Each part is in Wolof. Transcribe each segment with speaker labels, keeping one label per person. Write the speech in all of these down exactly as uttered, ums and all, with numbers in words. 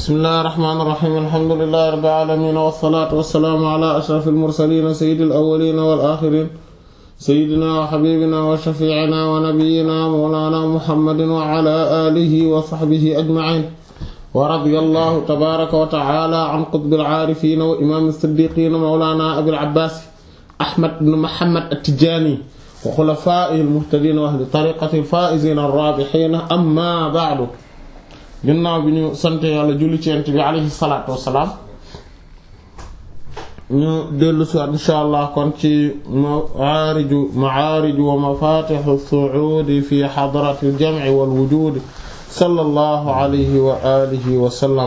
Speaker 1: bismillahir rahmanir rahim alhamdulillahi rabbil alamin wassalatu wassalamu ala ashrafil mursalin sayyidil awwalin wal akhirin sayyidina wa habibina wa shafi'ina wa nabiyyina mawlana muhammadin wa ala alihi wa sahbihi ajma'in wa radiyallahu tabaraka wa ta'ala an qutbil arifin wa imam as-siddiqin mawlana abil abbas ahmad ibn muhammad at-tijani wa khulafa'ihil muhtadin wa ahli tariqatil faa'izin ar-rabihin amma ba'du. ginnaaw bi ñu sant yàlla julli ci Yonent bi alayhi salaatu wassalaam ñu dellu si waat insha allah kon ci ma'aariju ma'aariju wa mafaatihu as-su'uudi fi hadrati al-jam'i wal wujuudi sallallahu alayhi wa alihi wa sallam.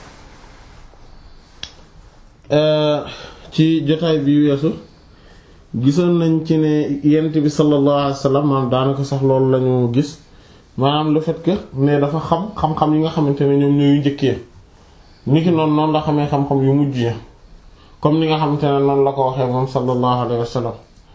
Speaker 1: ci jotaay bi weesu gisoon nañ ci ne Yonent bi sallallahu alayhi wa sallam maanaam daanaka sax loolu lañu gis maanaam le fait que ne dafa xam xam-xam yi nga xamante ne ñoom ñooy njëkkee ni ki noonu noonu la xamee xam-xam yu mujj yi comme ni nga xamante ne noonu la ko waxee moom sallallahu alayhi wa sallam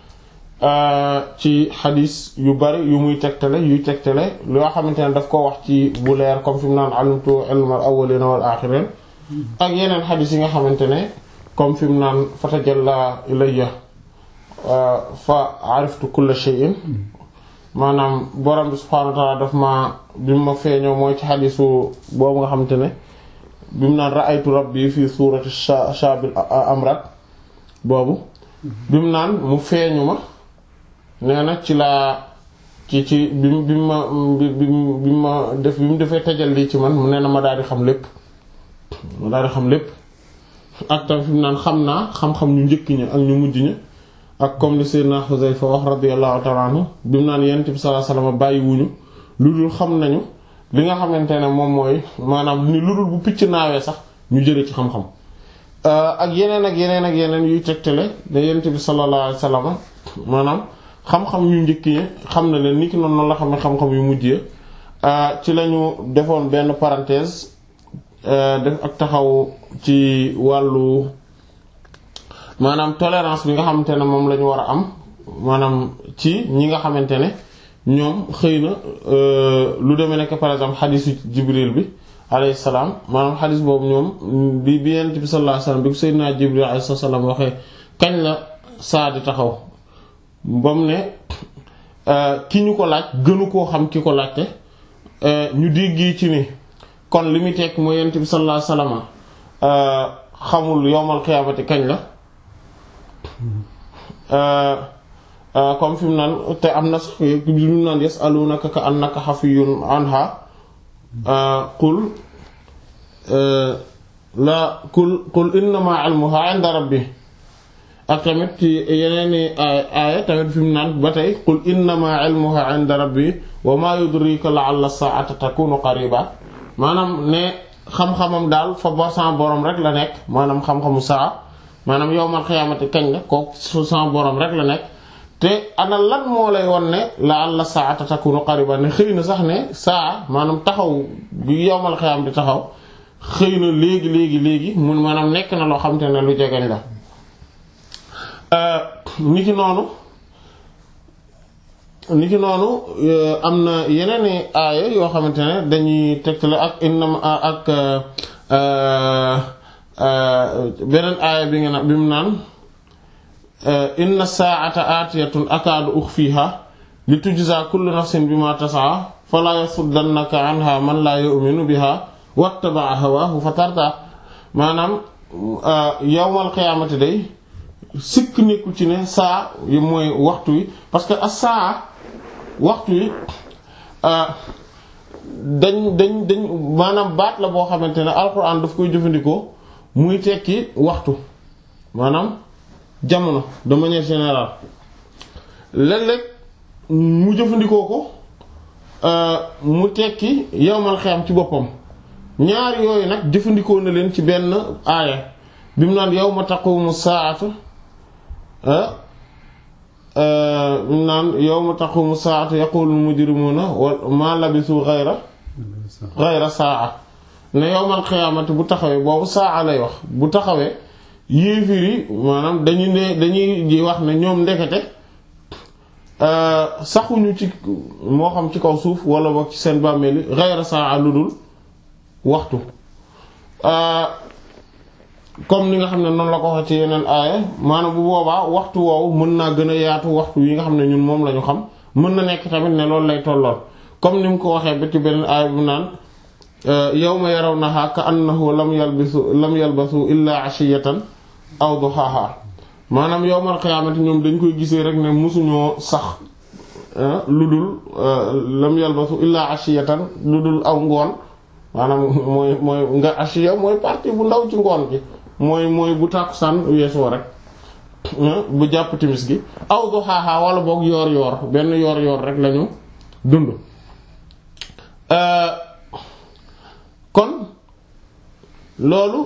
Speaker 1: ci xadis yu bari yu muy tegtale yuy tegtale loo xamante ne daf ko wax ci bu leer comme fi mu naan alimtu ilmal awwalina wal axirin ak yeneen xadis yi nga xamante ne comme fi mu naan fatajalla ilayya fa ariftu kulla shay'in maanaam borom bi subhaanahu wa ta'ala daf ma bi mu ma feeñoo mooy ci xadisu boobu nga xamante ne bi mu naan ra'aytu rabbi fi suurati shaabil amrad boobu bi mu naan mu feeñu ma nee na ci laa ci ci bi mu bi ma bi bi ma def bi mu defee tajalli ci man mu nee na ma daal di xam lépp ma daal di xam lépp ak tam fi mu naan xam naa xam-xam ñu njëkk ña ak ñu mujj ña ak comme li Seydina Xuzayfa wax radiyallahu ta'ala anhu bi mu naan Yonent bi sallallahu alayhi wasallam bàyyiwuñu lu dul xam nañu li nga xamante ne moom mooy maanaam ni lu dul bu picc naawee sax ñu jëlee ci xam-xam ak yeneen ak yeneen ak yeneen yuy tegtale ne Yonent bi sallallahu alayhi wasallam maanaam xam-xam yu njëkk yi xam na leen ni ki noonu noonu la xam ne xam-xam yu mujjee ci lañu defoon benn parenthèse def ak taxaw ci wàllu maanaam tolérance bi nga xamante ne moom la ñu war a am maanaam ci ñi nga xamante ne ñoom xëy na lu demee nekk par exemple xadisu Jibril bi alayhi salaam maanaam xadis boobu ñoom bi bi Yonent bi sallallahu alayhi wasallam bi ko Seydina Jibril alayhi salaam waxee kañ la saa di taxaw ba mu ne ki ñu ko laaj gënu koo xam ki ko laajte ñu déggee ci ni kon li muy tekk mooy Yonent bi sallallahu alayhi wasallam xamul yowmal qiyaamati kañ la. comme fi mu naan te am na sax bi mu naan yas'alunaka ka annaka hafiyyun anha qul la qul qul innama ilmuha 'inda rabbi ak tamit ci yeneeni aaya tamit fi mu naan ba tey qul innama ilmuha 'inda rabbi wa ma yudrika la'alla as-sa'ata takunu qariba maanaam ne xam-xamam daal fa borsan borom rek la nekk maanaam xam-xamu saa maanaam yowmal xiyaamati kañ la kooku su sama borom rek la nekk te ana lan moo lay won ne la alla saata takunu qariba ne xëy na sax ne saa maanaam taxaw bi yowmal xiyaam di taxaw xëy na léegi léegi léegi mun maanaam nekk na loo xam te ne lu jegeñ la ni ki noonu ni ki noonu am na yeneen aaya yoo xamante ne dañuy tegtale ak innam ak beneen aaya bi nga naan bi mu naan inna saa'ata aatiyatun akaadu ukhfiha li tujza kullu nafsin bima tas'a fala yasuddannaka anha man la yu'minu biha wattaba'a hawaahu fatarda maanaam yawmal qiyaamati day sikk nekku ci ne saa yi mooy waxtu wi parce que as saa waxtu wi dañ dañ dañ maanaam baat la boo xamante ne alxuraan daf koy jëfandikoo muy tekki waxtu maanaam jamono de manière générale léeg-léeg mu jëfandikoo ko mu tekki yawmal xiyaam ci boppam ñaar yooyu nag jëfandikoo na leen ci benn aaya bi mu naan yawma taqumu saa'atu bi mu naan yawma taqumu saa'atu yaqulu mujrimuna ma labisu ghayra ghayra saa'a ne yowmal xiyaamati bu taxawee boobu saa lay wax bu taxawee yéefir yi maanaam dañu ne dañuy di wax ne ñoom ndekete saxuñu ci moo xam ci kaw suuf wala boog ci seen bàmmeeli ghayra saa lu dul waxtu comme ni nga xam ne noonu la ko waxee ci yeneen aaya maanaam bu boobaa waxtu woowu mën naa gën a yaatu waxtu yi nga xam ne ñun moom la ñu xam mën na nekk tamit ne loolu lay tollool comme ni mu ko waxee ba ci beneen aaya bu naan yawma yarawnaha ka annahu lam yalbisu lam yalbasu illa ashiyatan aw duhaha maanaam yawmal qiyaamati ñoom dañ koy gisee rek ne mosuñoo sax lu dul lam yalbasu illa ashiyatan lu dul aw ngoon maanaam mooy mooy nga ashiya mooy partie bu ndaw ci ngoon gi mooy mooy bu tàkkusaan weesoo rek bu jàpp timis gi aw duhaha wala boog yoor yoor benn yoor yoor rek lañu dund kon loolu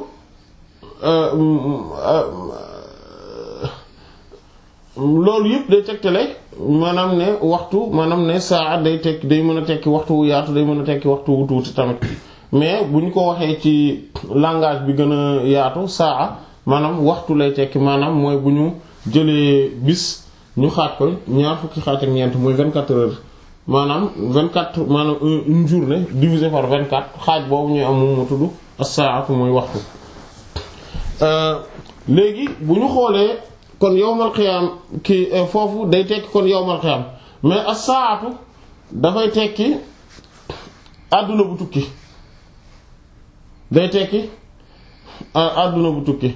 Speaker 1: loolu yëpp day tegtale maanaam ne waxtu maanaam ne saa day tekki day mën a tekki waxtu wu yaatu day mën a tekki waxtu wu tuuti tamit mais bu ñu ko waxee ci langage bi gën a yaatu saa maanaam waxtu lay tekki maanaam mooy bu ñu jëlee bis ñu xaaj ko ñaar fukki xaaj ak ñeent mooy vingt-quatre heures maanaam vingt-quatre maanaam une journée divisé par vingt-quatre xaaj boobu ñuy am moom mu tudd as-saa'atu mooy waxtu. léegi bu ñu xoolee kon yawmal qiyaam ki foofu day tekki kon yawmal qiyaam mais as-saa'atu dafay tekki àdduna bu tukki day tekki àdduna bu tukki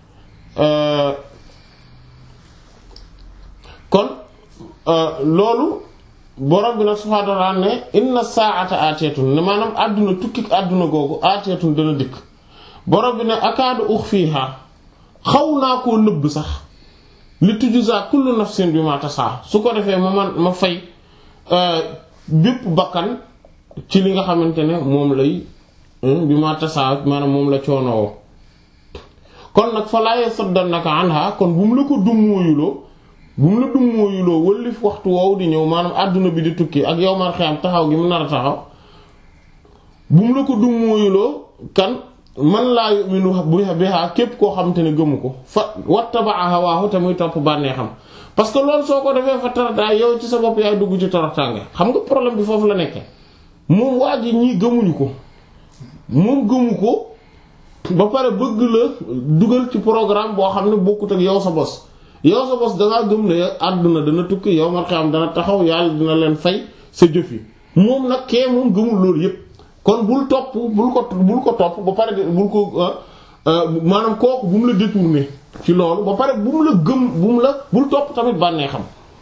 Speaker 1: kon loolu borom bi nag subhaanahu wa ta'aala ne inna saa'ata aatiyatun ne maanaam àdduna tukki àdduna googu aatiyatun dana dikk borom bi ne akaadu ukhfiihaa xaw naa koo nëbb sax li tujzaa kullu nafsin bimaa tasaa su ko defee ma man ma fay bépp bakkan ci li nga xamante ne moom lay bimaa tasaa maanaam moom la coonoo kon nag fa laa yasuddannaka anhaa kon bu mu la ko dummóoyuloo bu mu la dummóoyuloo wëllif waxtu woowu di ñëw maanaam àdduna bi di tukki ak yawmal qiyaam taxaw gi mu nar a taxaw bu mu la ko dummóoyuloo kan man laa yu'minu biha képp koo xamante ne gëmu ko fa wattaba'a hawaahu te muy topp bànneexam parce que loolu soo ko defee fa tarataa yow ci sa bopp yaay dugg ci toroxtaange xam nga problème bi foofu la nekkee moom waa ji ñii gëmuñu ko moom gëmu ko ba pare bëgg la dugal ci programme boo xam ne bokkut ak yow sa bos yow sa bos dangaa gëm ne àdduna dana tukki yow ma xam dana taxaw yàlla dina leen fay sa jëf yi moom nag kee moom gëmul loolu yépp kon bul topp bul ko bul ko topp ba pare bul ko maanaam kooku bu mu la détourner ci loolu ba pare bu mu la gëm bu mu la bul topp tamit bànnee xam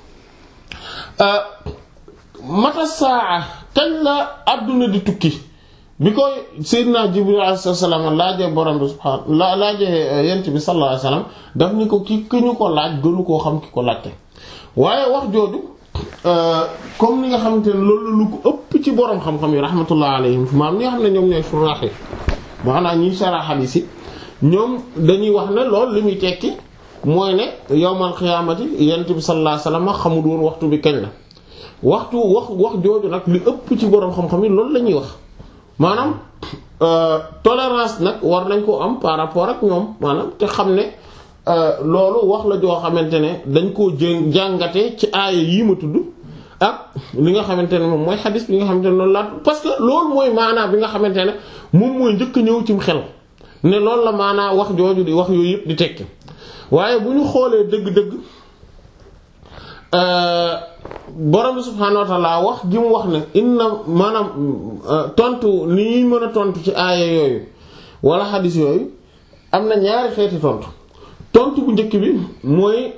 Speaker 1: mata saa kañ la àdduna di tukki bi koy Seydina Jibril alayhi salaam laajee borom bi subhaanahu la laajee yent bi sallallahu alayhi wasallam daf ni ko ki ki ñu ko laaj gënu koo xam ki ko laajte waaye wax jooju comme ni nga xamante ne loolu lu ko ëpp ci borom xam-xam yi rahmatullah alayhim maam ñi nga xam ne ñoom ñooy suraax yi maanaam ñiy sarah hadith yi ñoom dañuy wax ne loolu li muy tekki mooy ne yawmal qiyaamati yent bi sallallahu alayhi wasallam xamul woon waxtu bi kañ la waxtu wax wax jooju nag li ëpp ci borom xam-xam yi loolu la ñuy wax maanaam tolérance nag war nañ ko am par rapport ak ñoom maanaam te xam ne loolu wax la joo xamante ne dañ koo jë jàngate ci aaya yii ma tudd ak li nga xamante ne moom mooy xadis bi nga xamante ne noonu laa parce que loolu mooy maanaa bi nga xamante ne moom mooy njëkk ñëw cim xel ne loolu la maanaa wax jooju di wax yooyu yëpp di tekki waaye bu ñu xoolee dëgg-dëgg borom subhaanahu wa ta'ala wax gi mu wax ne inna maanaam tontu ni ñuy mën a tontu ci aaya yooyu wala xadis yooyu am na ñaari xeeti tontu tontu bu njëkk bi mooy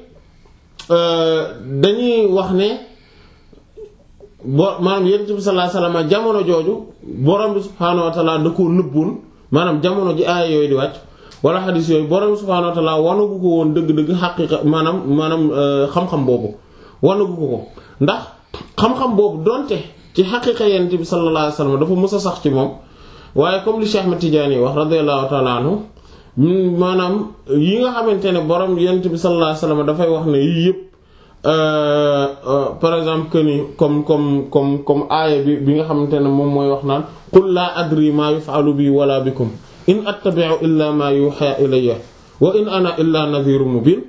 Speaker 1: dañuy wax ne bo maanaam yonent bi sallallahu alayhi wasallam jamono jooju borom bi subhaanahu wa ta'ala da koo nëbboon maanaam jamono ji aaya yooyu di wàcc wala xadis yooyu borom bi subhaanahu wa ta'ala wanagu ko woon dëgg-dëgg xaqiiqa maanaam maanaam xam-xam boobu wanagu ko ko ndax xam-xam boobu donte ci xaqiiqa yonent bi sallallahu alayhi wasallam dafa mës a sax ci moom waaye comme li Cheikh Ahmed Tidiane wax radiyallahu ta'ala anhu maanaam yi nga xamante ne borom yonent bi sallallahu alayhi wasallam dafay wax ne yii yëpp par exemple que ni comme comme comme comme aaya bi bi nga xamante ne moom mooy wax naan qul laa adri maa yuf'alu bi wala bikum in attabi'u illa ma yuha ilayya wa in ana illa nadhirun mubin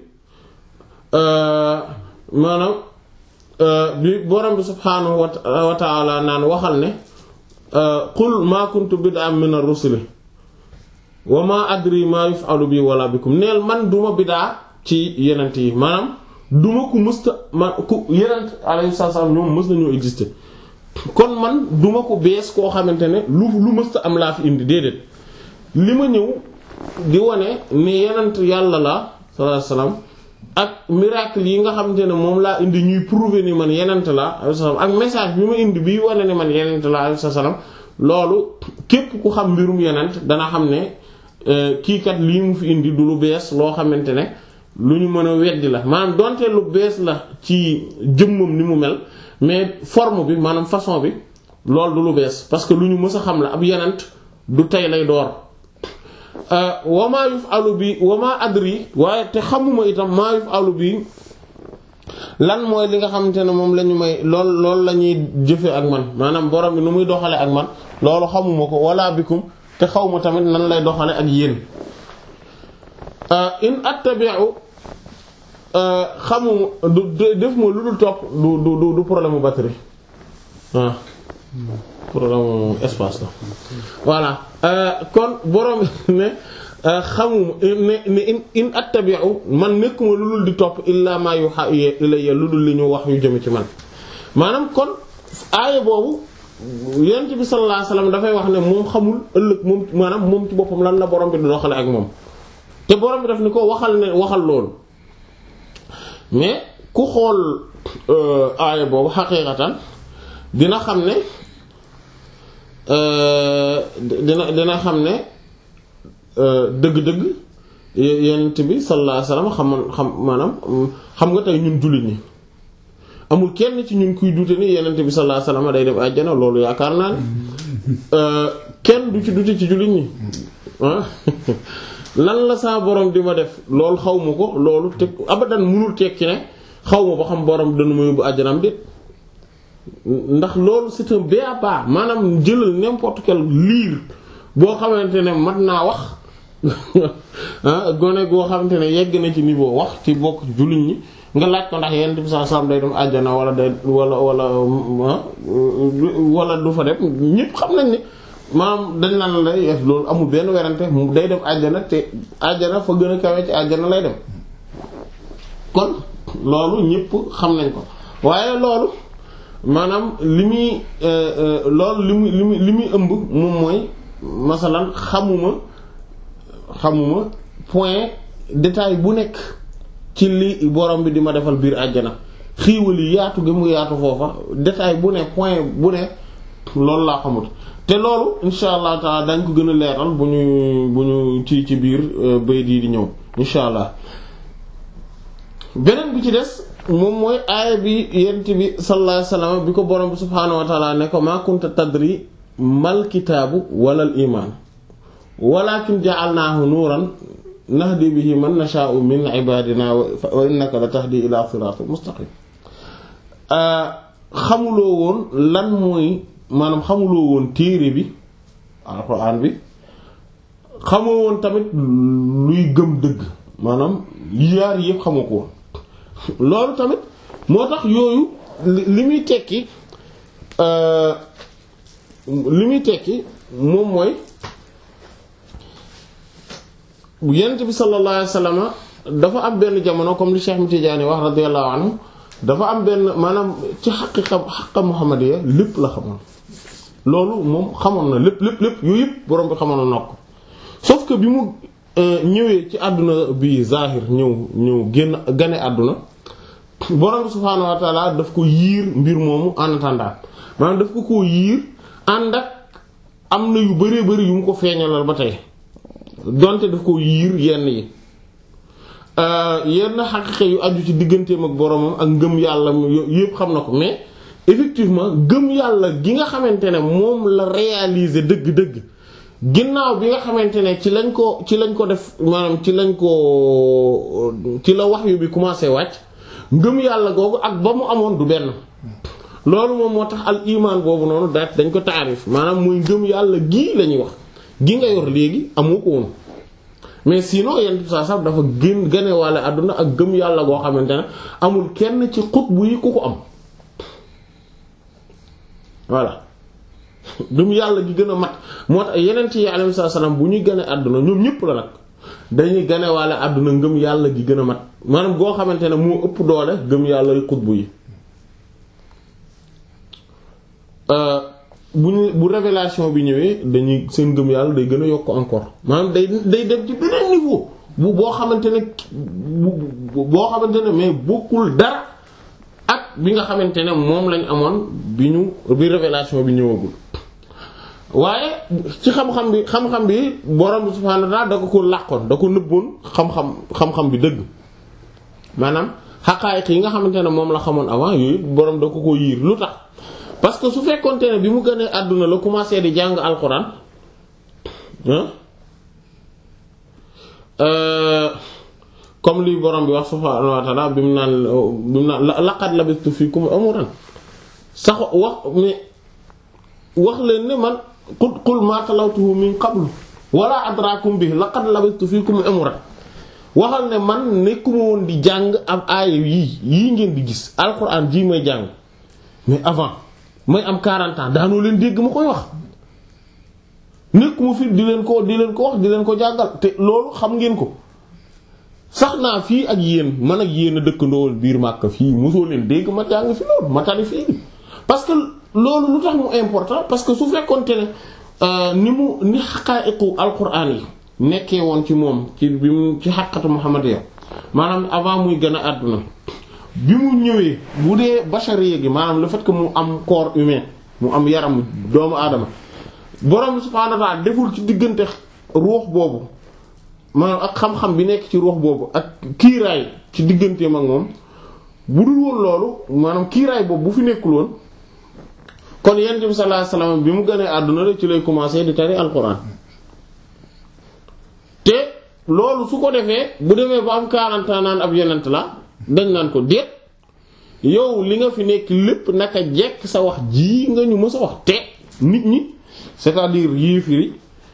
Speaker 1: maanaam bi borom bi subhaanahu wa ta'ala naan waxal ne qul maa kuntu bid'an min ar-rusuli wa ma adri ma yuf'alu bi wala bikum neel man duma bidaa ci yenent yi maanaam duma ku mësta man ku yenent alayhi salaam ñoom mës nañoo exister kon man duma ko bees koo xamante ne lu lu mësta am laa fi indi déedéet li ma ñëw di wane ne yenent yàlla la sallallahu alayhi wasallam ak miracle yi nga xamante ne moom laa indi ñuy prouver ni man yenent la alayhi salaam ak message bi ma indi bii wane ne man yenent la alayhi salaam loolu képp ku xam mbirum yenent dana xam ne kii kat lii mu fi indi du lu bees loo xamante ne lu ñu mën a weddi la maanaam donte lu bees la ci jëmmam ni mu mel mais forme bi maanaam façon bi loolu du lu bees parce que lu ñu mës a xam la ab yenent du tey lay door wamaa yuf'alu bi wamaa adri waaye te xamuma itam maa yuf'alu bi lan mooy li nga xamante ne moom la ñu may lool loolu la ñuy jëfe ak man maanaam borom bi nu muy doxale ak man loolu xamuma ko wala bikum te xawma tamit nan lay doxale ak yéen in attabi'u xamuma du def ma lu dul topp du du du problème mu batterie ah problème espace la voilà kon borom ne xamuma ne ne in in attabi'u man nekkuma lu dul di topp illa ma yuha ilayya lu dul li ñu wax yu jëm ci man maanaam kon aaya boobu yonent bi sallallahu alayhi wasallam dafay wax ne moom xamul ëllëg moom maanaam moom ci boppam lan la borom bi di doxale ak moom te borom bi daf ni ko waxal ne waxal loolu mais ku xool aaya boobu xaqiiqatan dina xam ne dina dina xam ne dëgg-dëgg yonent bi sallallahu alayhi wasallam xam xam maanaam xam nga tey ñun jullit ñi amul kenn ci ñun kuy dute ni yonent bi sallallahu alayhi wasallam day dem àjjana loolu yaakaar naa ne kenn du ci dute ci jullit ñi ah lan la saa borom di ma def loolu xaw ma ko loolu te abadan mënul tekki ne xaw ma ba xam borom dana ma yóbbu àjjanam déet ndax loolu c'est un béaba maanaam jëlal n'importe quel liir boo xamante ne mat naa wax ah gone goo xamante ne yegg na ci niveau wax ci bokk jullit ñi nga laaj ko ndax yonent bi sallallahu alayhi wasallam day dem àjjana wala day wala wala wala du fa dem ñépp xam nañ ne maanaam dañ naan la loolu amul benn werante day dem àjjana te àjjana fa gën a kawe ci àjjana lay dem kon loolu ñépp xam nañ ko waaye loolu maanaam li muy loolu li muy li muy li muy ëmb moom mooy masalan xamuma xamuma point détail bu nekk ci li borom bi di ma defal biir àjjana xiiwal yi yaatu gi mu yaatu foofa détail bu ne point bu ne loolu laa xamut te loolu insha allah taala dañ ko gën a leeral bu ñu bu ñu ci ci biir bay di di ñëw insha allah beneen bi ci des moom mooy aaya bi yent bi sallallahu alayhi wasallam bi ko borom bi subhaanahu wa taala ne ko maa kunta tadri mal kitaabu wala al iman walakin ja'alnaahu nuuran nahdi bihi man nashaa'u min ibadina wa innaka la tahdi ila siratin mustaqim xamuloo woon lan mooy maanaam xamuloo woon téere bi alxuraan bi xamoo woon tamit luy gëm dëgg maanaam yaar yëpp xamoo ko woon loolu tamit moo tax yooyu li muy tekki li muy tekki moom mooy yonent bi sallallahu alayhi wasallam dafa am benn jamono comme li Cheikh Tidiane wax radiyallahu anhu dafa am benn maanaam ci xaqiqa xaqa muhammadiyya lépp la xamoon loolu moom xamoon na lépp lépp lépp yooyu yëpp borom bi xamoon na ko sauf que bi mu ñëwee ci àdduna bi zahir ñëw ñëw génn gane àdduna borom bi subhaanahu wa ta'ala daf ko yiir mbir moomu en attendant maanaam daf ko koo yiir ànd ak am na yu bëree bëri yu mu ko feeñalal ba tey donte daf ko yiir yenn yi yenn xaqiqa yu aju ci digganteem ak boromam ak ngëm yàlla yëpp xam na ko mais effectivement gëm yàlla gi nga xamante ne moom la réaliser dëgg-dëgg ginnaaw bi nga xamante ne ci lañ ko ci lañ ko def maanaam ci lañ ko ci la wahyu bi commencé wàcc ngëm yàlla googu ak ba mu amoon du benn loolu moom moo tax al iman boobu noonu daat dañ ko taarif maanaam muy ngëm yàlla gii la ñuy wax gi nga yor léegi amu ko woon mais sinon yenn saa sax dafa gën gane wàlle àdduna ak gëm yàlla goo xamante ne amul kenn ci xutbu yi ku ko am voilà gëm yàlla gi gën a mat moo tax yeneen yi alayhi salaam bu ñuy gane àdduna ñoom ñëpp la nag dañuy ganewaale àdduna ngëm yàlla gi gën a mat maanaam goo xamante ne moo ëpp doole gëm yàlla xutbu yi bu ñu bu révélation bi ñëwee dañuy seen ngëm yàlla day gën a yokk encore maanaam day day dem ci beneen niveau bu boo xamante ne bu boo xamante ne mais bokkul dara ak bi nga xamante ne moom lañ amoon bi ñu bi révélation bi ñëwagul waaye ci xam-xam bi xam-xam bi borom bi subhaanahu wa ta'aala da ko ko làqoon da ko nëbboon xam-xam xam-xam bi dëgg maanaam xaqaayiq yi nga xamante ne moom la xamoon avant yooyu borom da ko ko yiir lu tax parce que su fekkonte ne bi mu gënee àdduna la commencé di jàng alxuraan comme li borom bi wax subhaanahu wa ta'aala bi mu naan bi mu naan laqad labistu fiikum umuran sax wax mais wax leen ne man qul qul ma talawtuhu min qablu wala adrakum bi laqad labistu fiikum umuran waxal ne man nekkuma woon di jàng am aaya yii yii ngeen di gis alxuraan jii may jàng mais avant may am quarante ans daanoo leen dégg ma koy wax nekkuma fi di leen ko di leen ko wax di leen ko jàngal te loolu xam ngeen ko sax naa fii ak yéen man ak yéen a dëkkandoo biir Makka fii mosoo leen dégg ma jàng fi loolu ma tari fii parce que loolu lu tax mu important parce que su fekkonte ne ni mu ni xaqaa'iqu alxuraan yi nekkee woon ci moom ci bi mu ci xaqatu muhammadiyya maanaam avant muy gën a àdduna bi mu ñëwee bu dee bachariya gi maanaam le fait que mu am corps humain mu am yaram doomu aadama borom subhaanahu wa ta'aala deful ci diggante ruux boobu maanaam ak xam-xam bi nekk ci ruux boobu ak kiiraay ci digganteem ak moom bu dul woon loolu maanaam kiiraay boobu bu fi nekkul woon kon yonent bi sallallahu alayhi wasallam bi mu gënee àdduna rek ci lay commencer di tari alxuraan te loolu su ko defee bu demee ba am quarante ans naan ab yonent la dañ naan ko déet yow li nga fi nekk lépp naka jekk sa wax ji nga ñu mës a wax te nit ñi c'est-à-dire yéefiri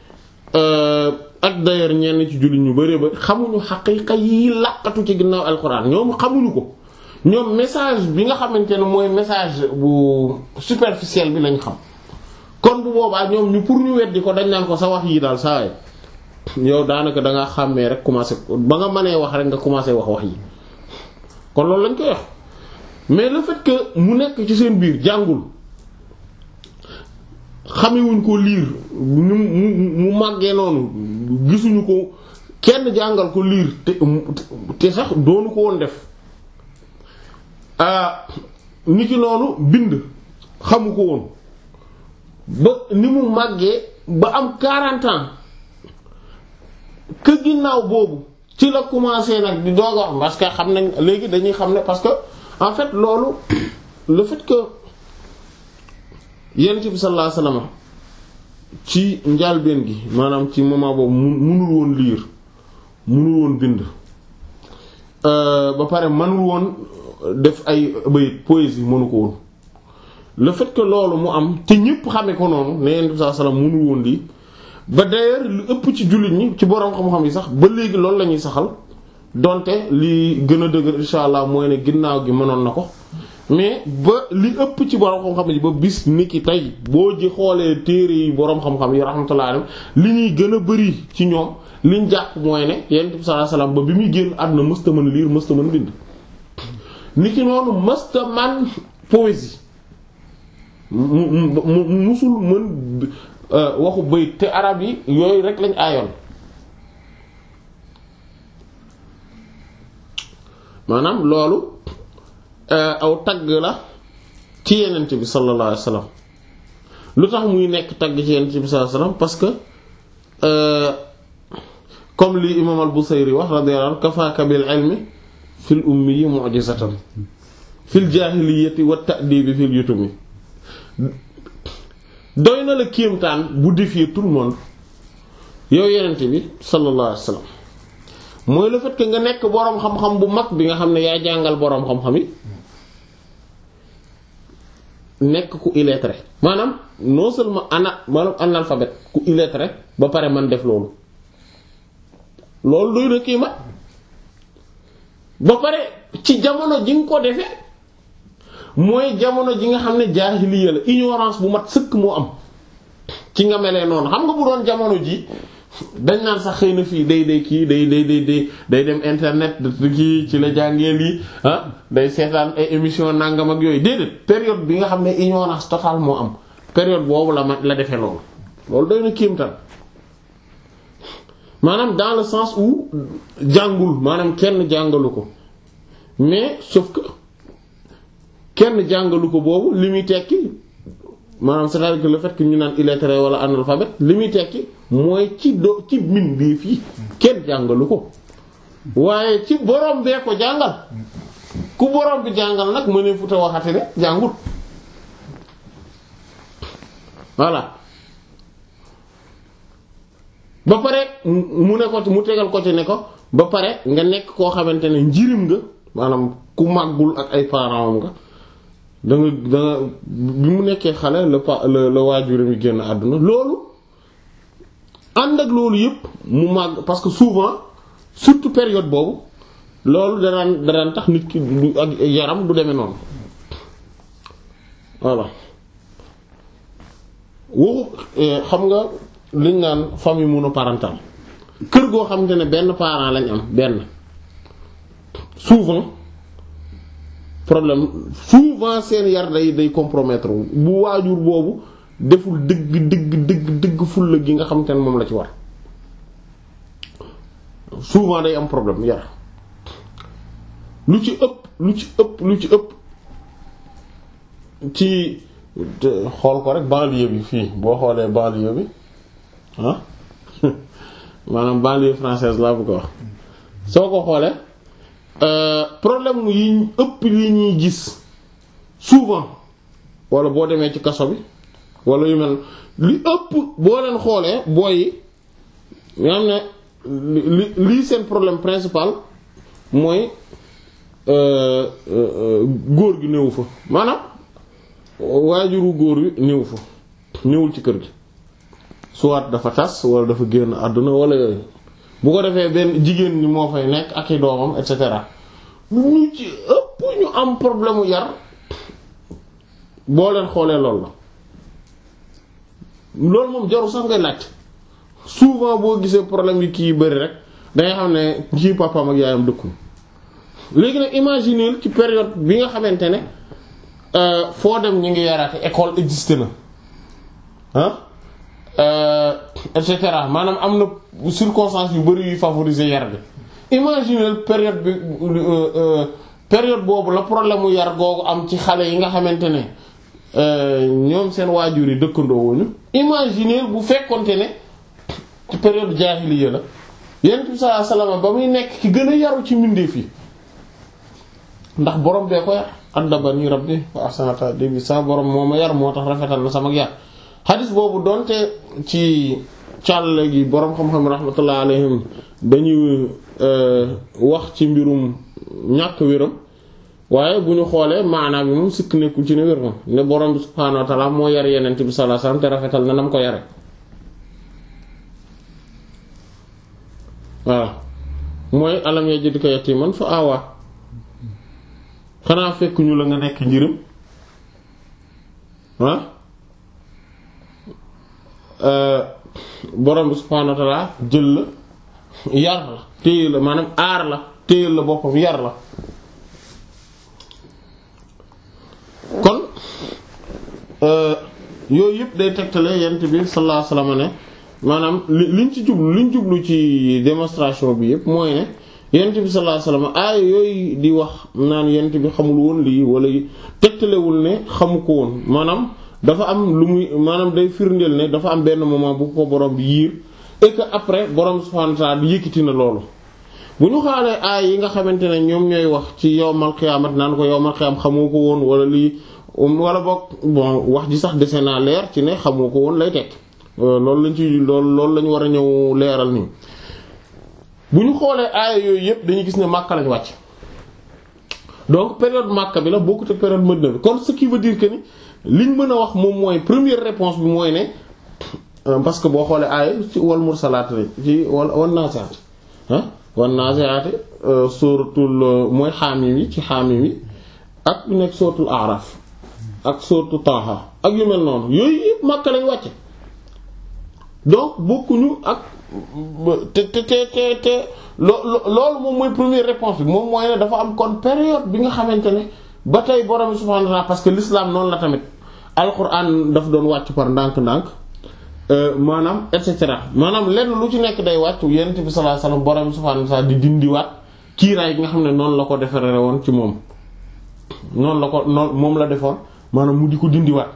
Speaker 1: ak d'ailleurs ñenn ci jullit ñu bari ba xamuñu xaqiiqa yi làqatu ci ginnaaw alxuraan ñoom xamuñu ko ñoom message bi nga xamante ne mooy message bu superficiel bi lañ xam kon bu boobaa ñoom ñu pour ñu weddi ko dañ naan ko sa wax yi daal saa yow daanaka da nga xàmmee rek commencé ba nga mënee wax rek nga commencé wax wax yi kon loolu lañ koy wax mais le fait que mu nekk ci seen biir jàngul xamewuñ ko liir mu mu màggee noonu gisuñu ko kenn jàngal ko liir te te sax doonu ko woon def ah ni ki noonu bind xamu ko woon ba ni mu màggee ba am quarante ans que ginnaaw boobu ci la commencé nag di doog a wax parce que xam nañ léegi dañuy xam ne parce que en fait loolu le fait que yonent bi sallallahu alayhi wasallam ci njàlbeen gi maanaam ci moment boobu mu munul woon liir munul woon bind ba pare manul woon def ay bayit poésie mënu ko woon le fait que loolu mu am te ñépp xamee ko noonu ne yonent bi sallallahu alayhi wasallam munul woon lii ba d'ailleurs lu ëpp ci jullit ñi ci boroom xam-xam yi sax ba léegi loolu la ñuy saxal donte li gën a dëgër insha allah mooy ne ginnaaw gi mënoon na ko mais ba li ëpp ci boroom xam-xam yi ba bis ni ki tey boo ji xoolee téere yi boroom xam-xam yi rahmatullah alayhi li ñuy gën a bari ci ñoom liñ jàpp mooy ne yonent bi sallallahu alayhi wasallam ba bi muy génn àdduna mësta mën liir mësta mën bind ni ki noonu mësta man poésie mu mu musul mën waxu bayit te arab yi yooyu rek lañ aayoon maanaam loolu aw tagg la ci yenent bi sallallahu alayhi wasallam lu tax muy nekk tagg ci yenent bi sallallahu alayhi wasallam parce que comme li imam al-Busayri wax radiyallahu anhu kafaaka bil ilmi fil ummi mu'jizatan fil jaahiliyyati wat ta'dibi fil yutumi doy na la kéemtaan bu défier tout le monde yow yenent bi sallallahu alayhi wasallam mooy le fait que nga nekk boroom xam-xam bu mag bi nga xam ne yaa jàngal boroom xam-xam yi nekk ku illettré maanaam non seulement ana maanaam analphabète ku illettré ba pare man def loolu loolu doy na kii ma ba pare ci jamono ji nga ko defee mooy jamono ji nga xam ne jaahiliya la ignorance bu mat sëkk moo am ci nga melee noonu xam nga bu doon jamono ji dañ naan sax xëy na fii day day kii day day day day day dem internet kii ci la jàngee lii ah day seetaan ay émission nangam ak yooyu déedéet période bi nga xam ne ignorance totale moo am période boobu la ma la defee loolu loolu doy na kéemtaan maanaam dans le sens où jàngul maanaam kenn jàngalu ko mais sauf que kenn jàngalu ko boobu li muy tekki maanaam c'est-à-dire que le fait que ñu naan illettré wala analphabète li muy tekki mooy ci do ci min bii fii kenn jàngalu ko waaye ci borom bee ko jàngal ku borom bi jàngal nag mu ne futa waxati de jàngut voilà ba pare mu ne ko mu tegal ko ci ne ko ba pare nga nekk koo xamante ne njirim nga maanaam ku màggul ak ay parents am nga da nga da nga bi mu nekkee xale la pa la la waajuram yi génn àdduna loolu ànd ak loolu yëpp mu màgg parce que souvent surtout période boobu loolu danaan danaan tax nit ki du ak yaram du demee noonu voilà waxu xam nga liñ naan famille monoparentale kër goo xamante ne benn parent lañ am benn souvent problème souvent seen yar day day compromettre bu waajur boobu deful dëgg dëgg dëgg dëgg fulla gi nga xamante ne moom la ci war souvent day am problème yar lu ci ëpp lu ci ëpp lu ci ëpp ci xool ko rek banlieue bi fii boo xoolee banlieue bi ah maanaam banlieue française laa bëgg a wax soo ko xoolee problème yi ëpp li ñuy gis souvent wala boo demee ci kaso bi wala yu mel li ëpp boo leen xoolee booy yi nga xam ne li lii seen problème principal mooy góor gi néewu fa maanaam waajuru góor gi néewu fa néewul ci kër gi soit dafa tas wala dafa génn àdduna wala yooyu bu ko defee benn jigéen ñi moo fay nekk ak i doomam et cetera ñu ci ëpp ñu am problème mu yar boo leen xoolee loolu la loolu moom jarul sax ngay laaj souvent boo gisee problème yi kii bëri rek dangay xam ne kii papaam ak yaayam dëkkul léegi nag imaginer ci période bi nga xamante ne foo dem ñu ngi yaraate école existe na ah et cetera maanaam am na circonstances yu bari yuy favoriser yar bi imaginer période bi période boobu la problème mu yar googu am ci xale yi nga xamante ne ñoom seen waajur yi dëkkandoo wuñu imaginer bu fekkonte ne ci période jaahiliya la Yonent bi sallallahu alayhi wasallam ba muy nekk ki gën a yaru ci mbindeef yi ndax borom bee ko yar addabani rabbi wa ahsana ta'dibi sa borom moo ma yar moo tax rafetal na sama yar xadis boobu donte ci càll gi boroom xam-xam rahmatullah alayhim dañuy wax ci mbirum ñàkk wéram waaye bu ñu xoolee maanaam bi moom sikk nekkul ci ne wér moom ne borom bi subhaanahu wa ta'ala moo yar yeneen bi sallallahu alayhi wasallam te rafetal na nam ko yare waaw mooy alam yajidka yatiman fa awa xanaa fekk ñu la nga nekk njirim ah borom bi subhaanahu wa ta'ala jël la yar la téye la maanaam aar la téye la boppam yar la kon yooyu yëpp day tegtale yent bi sallallahu alayhi wasallam ne maanaam li liñ ci jublu liñ jublu ci démonstration bi yëpp mooy ne yent bi sallallahu alayhi wasallam aaya yooyu di wax naan yent bi xamul woon lii wala tegtalewul ne xamu ko woon maanaam dafa am lu muy maanaam day firndeel ne dafa am benn moment bu ko borom bi yiir et que après borom subhanahu wa ta'ala yëkkati na loolu bu ñu xaalee aay yi nga xamante ne ñoom ñooy wax ci yawmal qiyaamat naan ko yawmal qiyaam xamoo ko woon wala lii wala boog bon wax ji sax dese naa leer ci ne xamoo ko woon lay tekk loolu lañ ci loolu loolu lañu war a ñëw leeral nii bu ñu xoolee aay yooyu yëpp dañuy gis ne Makka lañ wàcc donc période Makka bi la bokkut ak période Madina bi kon ce qui veut dire que ni liñ mën a wax moom mooy première réponse bi mooy ne parce que boo xoolee aay ci wal mursalaat ci wal wan naasi'aat ah wan naasi'aat suratul mooy Haamim yi ci Haamim yi ak bu nekk suratul A'raf ak suratul Taaha ak yu mel noonu yooyu yëpp Makka lañ wàcce donc bokkuñu ak te te te te te loo loolu moom mooy première réponse bi moom mooy ne dafa am kon période bi nga xamante ne ba tey borom subhaanahu wa ta'aala parce que l'islam noonu la tamit alquran daf doon wàcc par ndànk-ndànk maanaam et cetera maanaam lenn lu ci nekk day wàcc yonent bi sallallahu alayhi wasallam borom subhaanahu wa ta'aala di dindiwaat kiiraay gi nga xam ne noonu la ko defaree woon ci moom noonu la ko noonu moom la defoon maanaam mu di ko dindiwaat.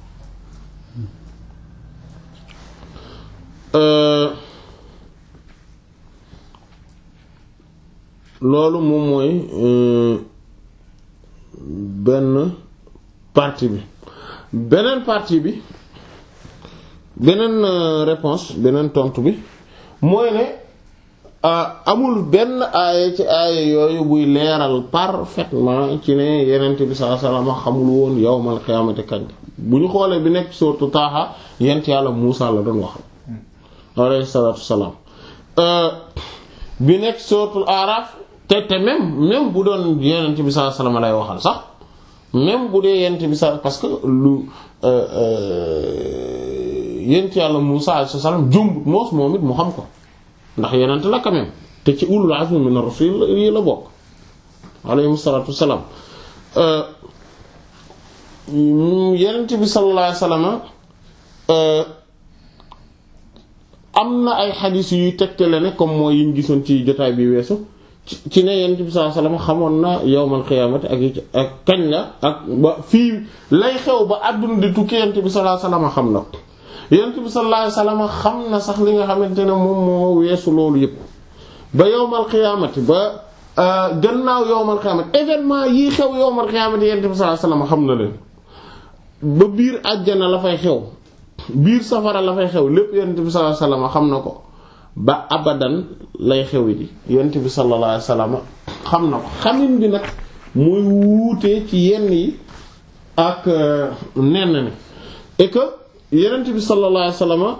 Speaker 1: loolu moom mooy benn partie bi beneen partie bi beneen réponse beneen tontu bi mooy ne amul benn aaya ci aaya yooyu buy leeral parfaitement ci ne Yonent bi sallallahu alayhi wasallam xamul woon yawmal qiyaamati kañ bu ñu xoolee bi nekk sourate Taaha yent Yàlla Muusaa la doon wax alayhi salaatu wassalaam bi nekk sourate Aaraaf te te même même bu doon Yonent bi sallallahu alayhi wasallam lay waxal sax même bu dee Yonent bi sa parce que lu yent Yàlla Muusaa alayhi salaam jumbut moos moom it mu xam ko ndax Yonent la quand même te ci ulul azmi mina rusul yi la bokk alayhi salaatu wassalaam Yonent bi sallallahu alayhi wasallam am na ay xadiis yuy tegtale ne comme mooy yi ñu gisoon ci jotaay bi weesu ci ne Yonent bi sallallahu alayhi wasallam xamoon na yawmal qiyaamati ak ak kañ la ak ba fii lay xew ba àdduna di tukki Yonent bi sallallahu alayhi wasallam xam na Yonent bi sallallahu alayhi wasallam xam na sax li nga xamante ne moom moo weesu loolu yépp ba yawmal qiyaamati ba gannaaw yawmal qiyaamati événement yii xew yawmal qiyaamati Yonent bi sallallahu alayhi wasallam xam na leen ba biir àjjana la fay xew biir safara la fay xew lépp Yonent bi sallallahu alayhi wasallam xam na ko ba abadan lay xewi di Yonent bi sallallahu alayhi wasallam xam na ko xamin bi nag muy wuutee ci yenn yi ak nenn ni et que Yonent bi sallallahu alayhi wasallam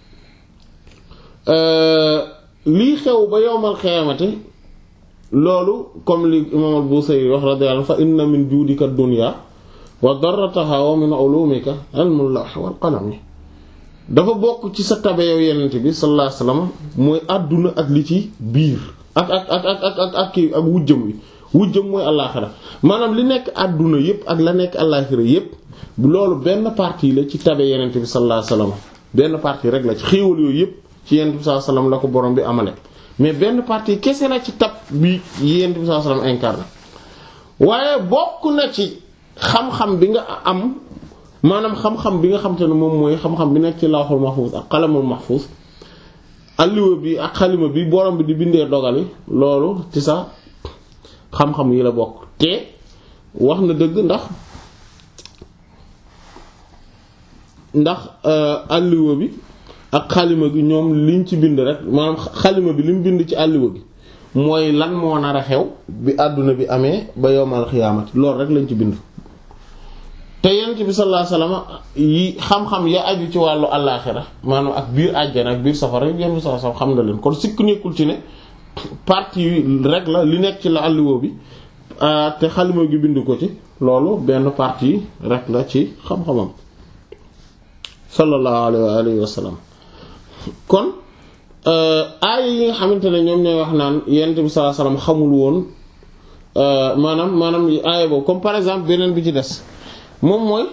Speaker 1: lii xew ba yawmal qiyaamati loolu comme li imam al-Busayri wax radiyallahu anhu fa inna min juudika ad-dunya wa darrataha wa min ulumika ilmul lawh wal qalam dafa bokk ci sa tabe yow Yonent bi sallallahu alayhi wasallam mooy àdduna ak li ci biir ak ak ak ak ak ak ak kii ak wujjëm wi wujjëm mooy àllaaxira maanaam li nekk àdduna yépp ak la nekk àllaaxira yépp loolu benn partie la ci tabe Yonent bi sallallahu alayhi wasallam benn partie rek la ci xéewal yooyu yépp ci Yonent bi sallallahu alayhi wasallam la ko borom bi amale mais benn partie kese la ci tab bi Yonent bi sallallahu alayhi wasallam incarné waaye bokk na ci xam-xam bi nga am maanaam xam-xam bi nga xam te ne moom mooy xam-xam bi nekk ci lawhul mahfuz ak qalamul mahfuz alliwa bi ak xalima bi borom bi di bindee dogali loolu ci sa xam-xam yi la bokk te wax na dëgg ndax ndax alliwa bi ak xalima gi ñoom liñ ci bind rek maanaam xalima bi li mu bind ci alliwa gi mooy lan moo nar a xew bi àdduna bi amee ba yawmal xiyaamati loolu rek lañ ci bind te Yonent bi sallallahu alayhi wasallam yi xam-xam ya aju ci wàllu àllaaxira maanaam ak biir àjjana ak biir safara Yonent bi sallallahu alayhi wasallam xam na leen kon sikk nekkul ci ne partie rek la li nekk ci la alliwa bi te xalima gi bind ko ci loolu benn partie rek la ci xam-xamam sallallahu alayhi wa alihi wa sallam kon aaya yi nga xamante ne ñoom ñooy wax naan Yonent bi sallallahu alayhi wasallam xamul woon maanaam maanaam aaya boobu comme par exemple beneen bi ci des moom mooy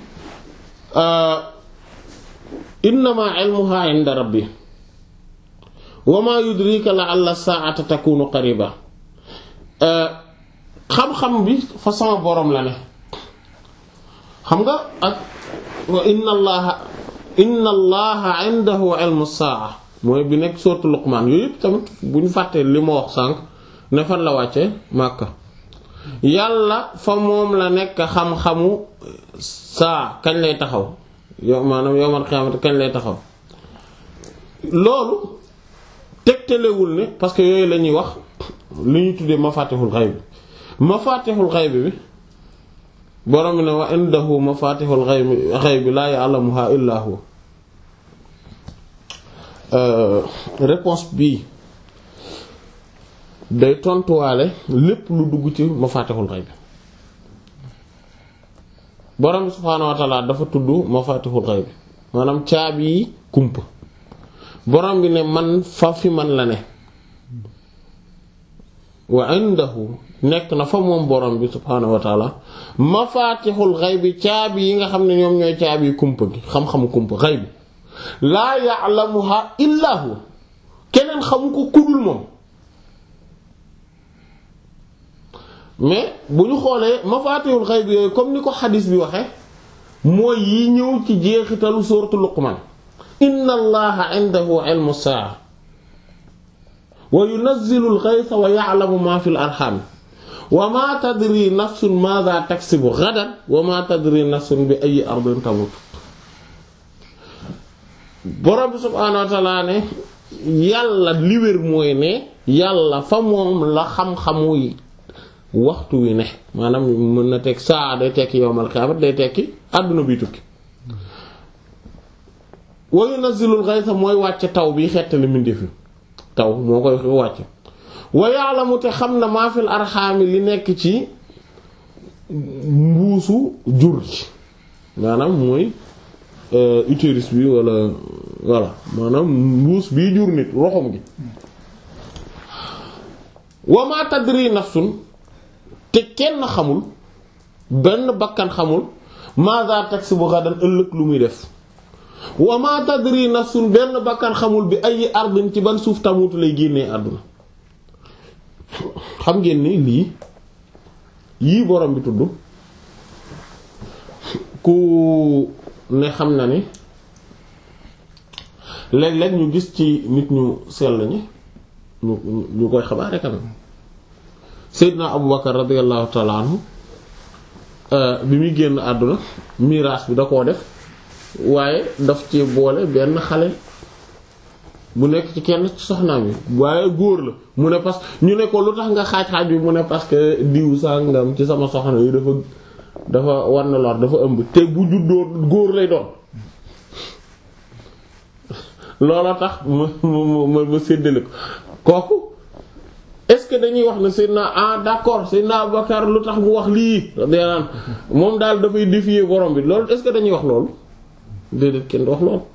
Speaker 1: innama ilmuha inda rabbi wa ma yudrika la'alla as-sa'ata takunu qariba xam-xam bi fa sama borom la ne xam nga ak wa inna allaha inna allaha indahu ilmu as-sa'a mooy bi nekk sourate Luqman yooyu yëpp tamit bu ñu fàttee li ma wax sànq ne fan la wàcce Makka yàlla fa moom la nekk xam-xamu saa kañ lay taxaw yow maanaam yawmal qiyaamati kañ lay taxaw loolu tegtalewul ne parce que yooyu la ñuy wax li ñu tuddee mafatihul ghayb mafatihul ghayb bi borom bi ne wa indahu mafatihul ghayb la ya'lamuha illa huwa réponse bii day tontuwaale lépp lu dugg ci mafatihul ghayb borom bi subhaanahu wa ta'ala dafa tudd mafatihul ghayb maanaam caabi yi kumpa borom bi ne man fa fi man la ne wa indahu nekk na fa moom borom bi subhaanahu wa taala mafatihul ghaybi caabi yi nga xam ne ñoom ñooy caabi kumpa gi xam-xamu kumpa ghaybi laa ya'lamuha illa huwa keneen xamu ko kudul moom. mais bu ñu xoolee mafatihul ghaybi yooyu comme ni ko xadis bi waxe mooy yi ñëw ci jeexitalu sooratu Luqman inna allaha indahu ilmu saa wa yunazzilu al-ghaytha wa ya'lamu ma fi al-arham wa ma tadri nafsun madha taksibu ghadan wa ma tadri nafsun bi ayyi ardin tamut. borom bi subhaanahu wa ta'ala ne yàlla li wér mooy ne yàlla fa moom la xam-xamu yi waxtu wi ne maanaam mën na teg saa day tekki yawmal qiyaama day tekki àdduna bi tukki. wa yunazzilul ghaytha mooy wàcce taw bi xettali mbindeef yi taw moo koy wàcce. wa ya'lamu te xam na maa fil arxaami li nekk ci mbuusu jur gi maanaam mooy utérus bi wala voilà maanaam mbuus bii jur nit roxom gi. wa ma tadri nafsun te kenn xamul benn bakkan xamul maza taksibu ghadan ëllëg lu muy def wa ma tadri nafsun benn bakkan xamul bi ay ardin ci ban suuf tamutu lay génnee àdduna. xam ngeen ni lii yii borom bi tudd ku ne xam na ni léeg-léeg ñu gis ci nit ñu sell ñi ñu ñu koy xabaare quand même. Seydina Abu Bakar radiyallahu ta'ala anhu bi muy génn àdduna miraas bi da koo def waaye daf ci boole benn xale bu nekk ci kenn ci soxnaam yi waaye góor la mu ne parce que ñu ne ko lu tax nga xaaj xaaj bi mu ne parce que diw sàngam ci sama soxna yi dafa dafa war na lor dafa ëmb te bu juddoo góor lay doon looloo tax ma ma ma séddale ko kooku est-ce que dañuy wax ne Seydina ah d'accord Seydina Abubakar lu tax mu wax lii danaan moom daal dafay défier borom bi loolu est-ce que dañuy wax loolu déedéet kenn du wax loolu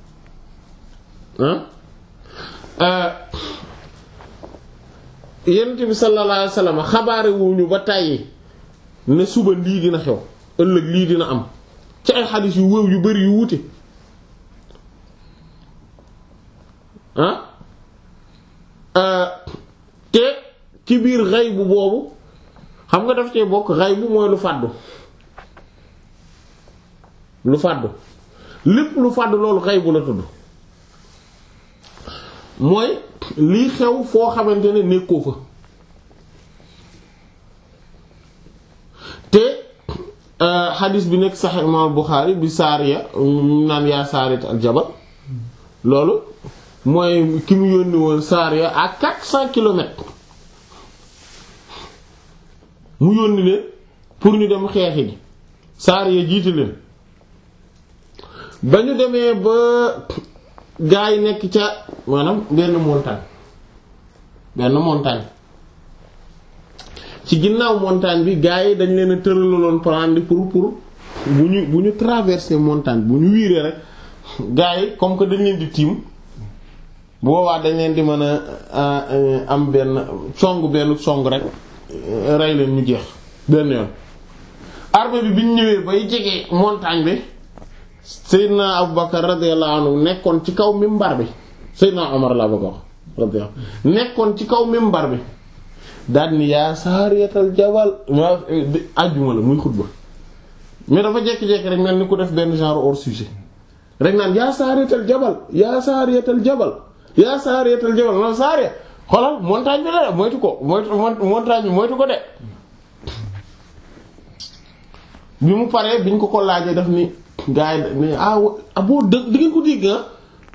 Speaker 1: ah yonent bi sallallahu alayhi wasallam xabaare wuñu ba tàyyi ne suba lii dina xew ëllëg lii dina am ci ay xadiis yu wëw yu bari yu wuute ah te ci biir xaybu boobu xam nga daf cee bokk xaybu mooy lu fàddu lu fàddu lépp lu fàddu loolu xaybu la tudd mooy lii xew foo xamante ne nekkoo fa te xadis bi nekk Sahih Imam Bukhari bi Saariya naan yaa Saariyat al Jabal loolu mooy ki mu yónni woon Saariya à quatre cents kilomètres mu yónni leen pour ñu dem xeexi ji Saariya jiite leen ba ñu demee ba gaa yi nekk ca maanaam benn montagne benn montagne ci ginnaaw montagne bi gaa yi dañ leen a tëralaloon plan bi pour pour bu ñu bu ñu traverser montagne bu ñu wiiree rek gaa yi comme que dañ leen di tiim bu boobaa dañ leen di mën a am benn song benn song rek rey leen ñu jeex benn yoon. armée bi bi ñu ñëwee bay jege montagne bi Seydina Abu Bakar radiyallahu anhu nekkoon ci kaw mimbar bi Seydina Omar laa bëgg a wax radiyallahu nekkoon ci kaw mimbar bi daal ni yaa Saariyatal Jabal ma àjjuma la muy xutba mais dafa jékki-jékki rek mel ni ku def benn genre hors sujet rek naan yaa Saariyatal Jabal yaa Saariyatal Jabal yaa Saariyatal Jabal ma Saariya xoolal montagne bi la moytu ko moytu montagne bi moytu ko de bi mu paree biñ ko ko laajee daf ni gaa yi ne ah boo dë di ngeen ko dégg ah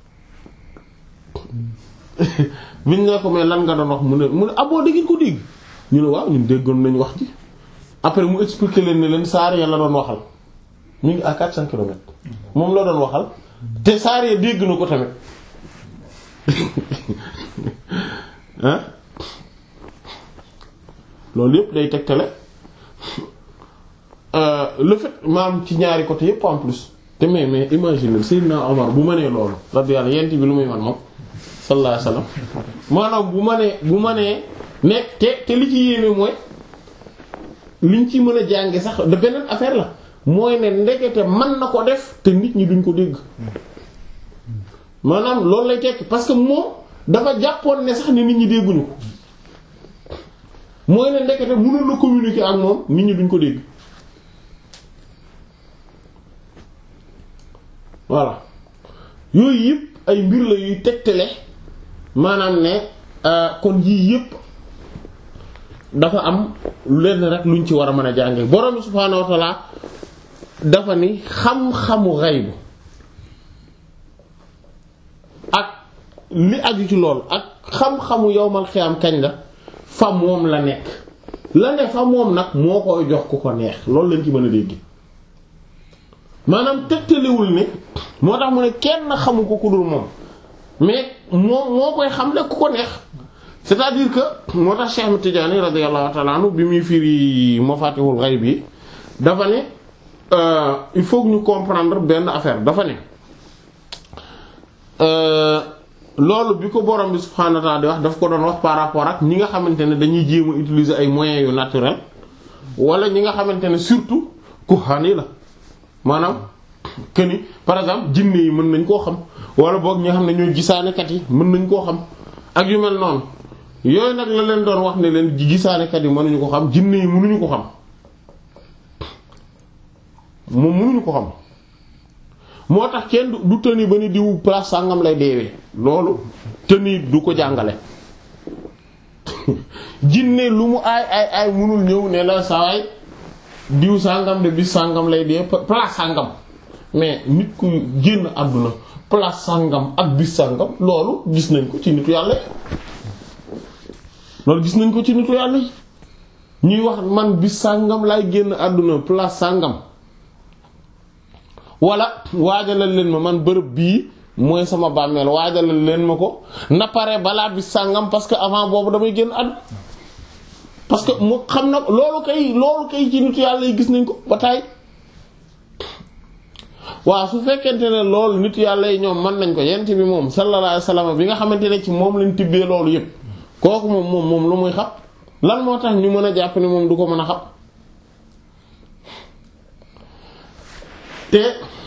Speaker 1: biñ ne ko mais lan nga doon wax mu ne mu ne ah boo di ngeen ko dégg ñu ne waaw ñun déggoon nañu wax ji après mu expliquer leen ne leen Saariya la doon waxal ñu ngi à quatre cents kilomètres moom la doon waxal te Saariya dégg na ko tamit ah loolu yépp day tegtale le fait maam ci ñaari côté yépp en plus te mais mais imagine Seydina Omar bu mënee loolu radiyallahu yent bi lu muy man moom sallallahu alayhi wasallam maanaam bu ma nee bu ma nee nekk te te li ci yéeme mooy liñ ci mën a jànge sax de beneen affaire la mooy ne ndekete mën na ko def te nit ñi duñ ko dégg maanaam loolu lay tekki parce que moom dafa jàppoon ne sax ni nit ñi dégguñu ko mooy ne ndekete mënoon na communiquer ak moom nit ñi duñ ko dégg voilà yooyu yëpp ay mbir la yuy tegtale maanaam ne kon yii yëpp dafa am lenn rek luñ ci war a mën a jànge borom subhaanahu wa ta'ala dafa ni xam-xamu xaybu ak li aju ci lool ak xam-xamu yowmal xiyaam kañ la fa moom la nekk la ne fa moom nag moo koy jox ku ko neex loolu lañ ci mën a dégg maanaam tegtalewul ne moo tax mu ne kenn xamu ko ku dul moom mais moom moo koy xamle ku ko neex c'est-à-dire que moo tax Cheikh Ahmed Tidiane radiyallahu ta'ala anhu bi muy firi Mafatihul Ghaib bi dafa ne euh, il faut que ñu comprendre benn affaire dafa ne euh, loolu bi ko borom bi subhanahu wa ta'ala di wax daf ko doon wax par rapport ak ñi nga xamante ne dañuy jéem a utiliser ay moyens yu naturels wala ñi nga xamante ne surtout kuhaan yi la maanaam que ni par exemple jinne yi mën nañ koo xam wala boog ñi nga xam ne ñooy gisaanekat yi mën nañ koo xam ak yu mel noonu yooyu nag la leen doon wax ne leen gisaanekat yi mënuñu ko xam jinne yi mënuñu ko xam moom mënuñu ko xam moo tax kenn du tëni ba ni diw place sàngam lay deewee loolu tëni du ko jàngale jinne lu mu aay aay aay mënul ñëw ne la sawaay diw sàngam de bis sàngam lay dee place sàngam mais nit ku génn àdduna place sàngam ak bis sàngam loolu gis nañ ko ci nitu yàlla yi loolu gis nañ ko ci nitu yàlla yi ñuy wax man bis sàngam laay génn àdduna place sàngam wala waajalal leen ma man bërëb bii mooy sama bàmmeel waajalal leen ma ko na pare balaa bis sàngam parce que avant boobu damay génn àdduna parce que mu xam na loolu kay loolu kay ci nitu yàlla yi gis nañ ko ba tey waaw su fekkente ne loolu nitu yàlla yi ñoom mën nañ ko yent bi moom sallallahu alayhi wasallam bi nga xamante ne ci moom lañ tibbee loolu yépp kooku moom moom moom lu muy xam lan moo tax ñu mën a jàpp ne moom du ko mën a xam te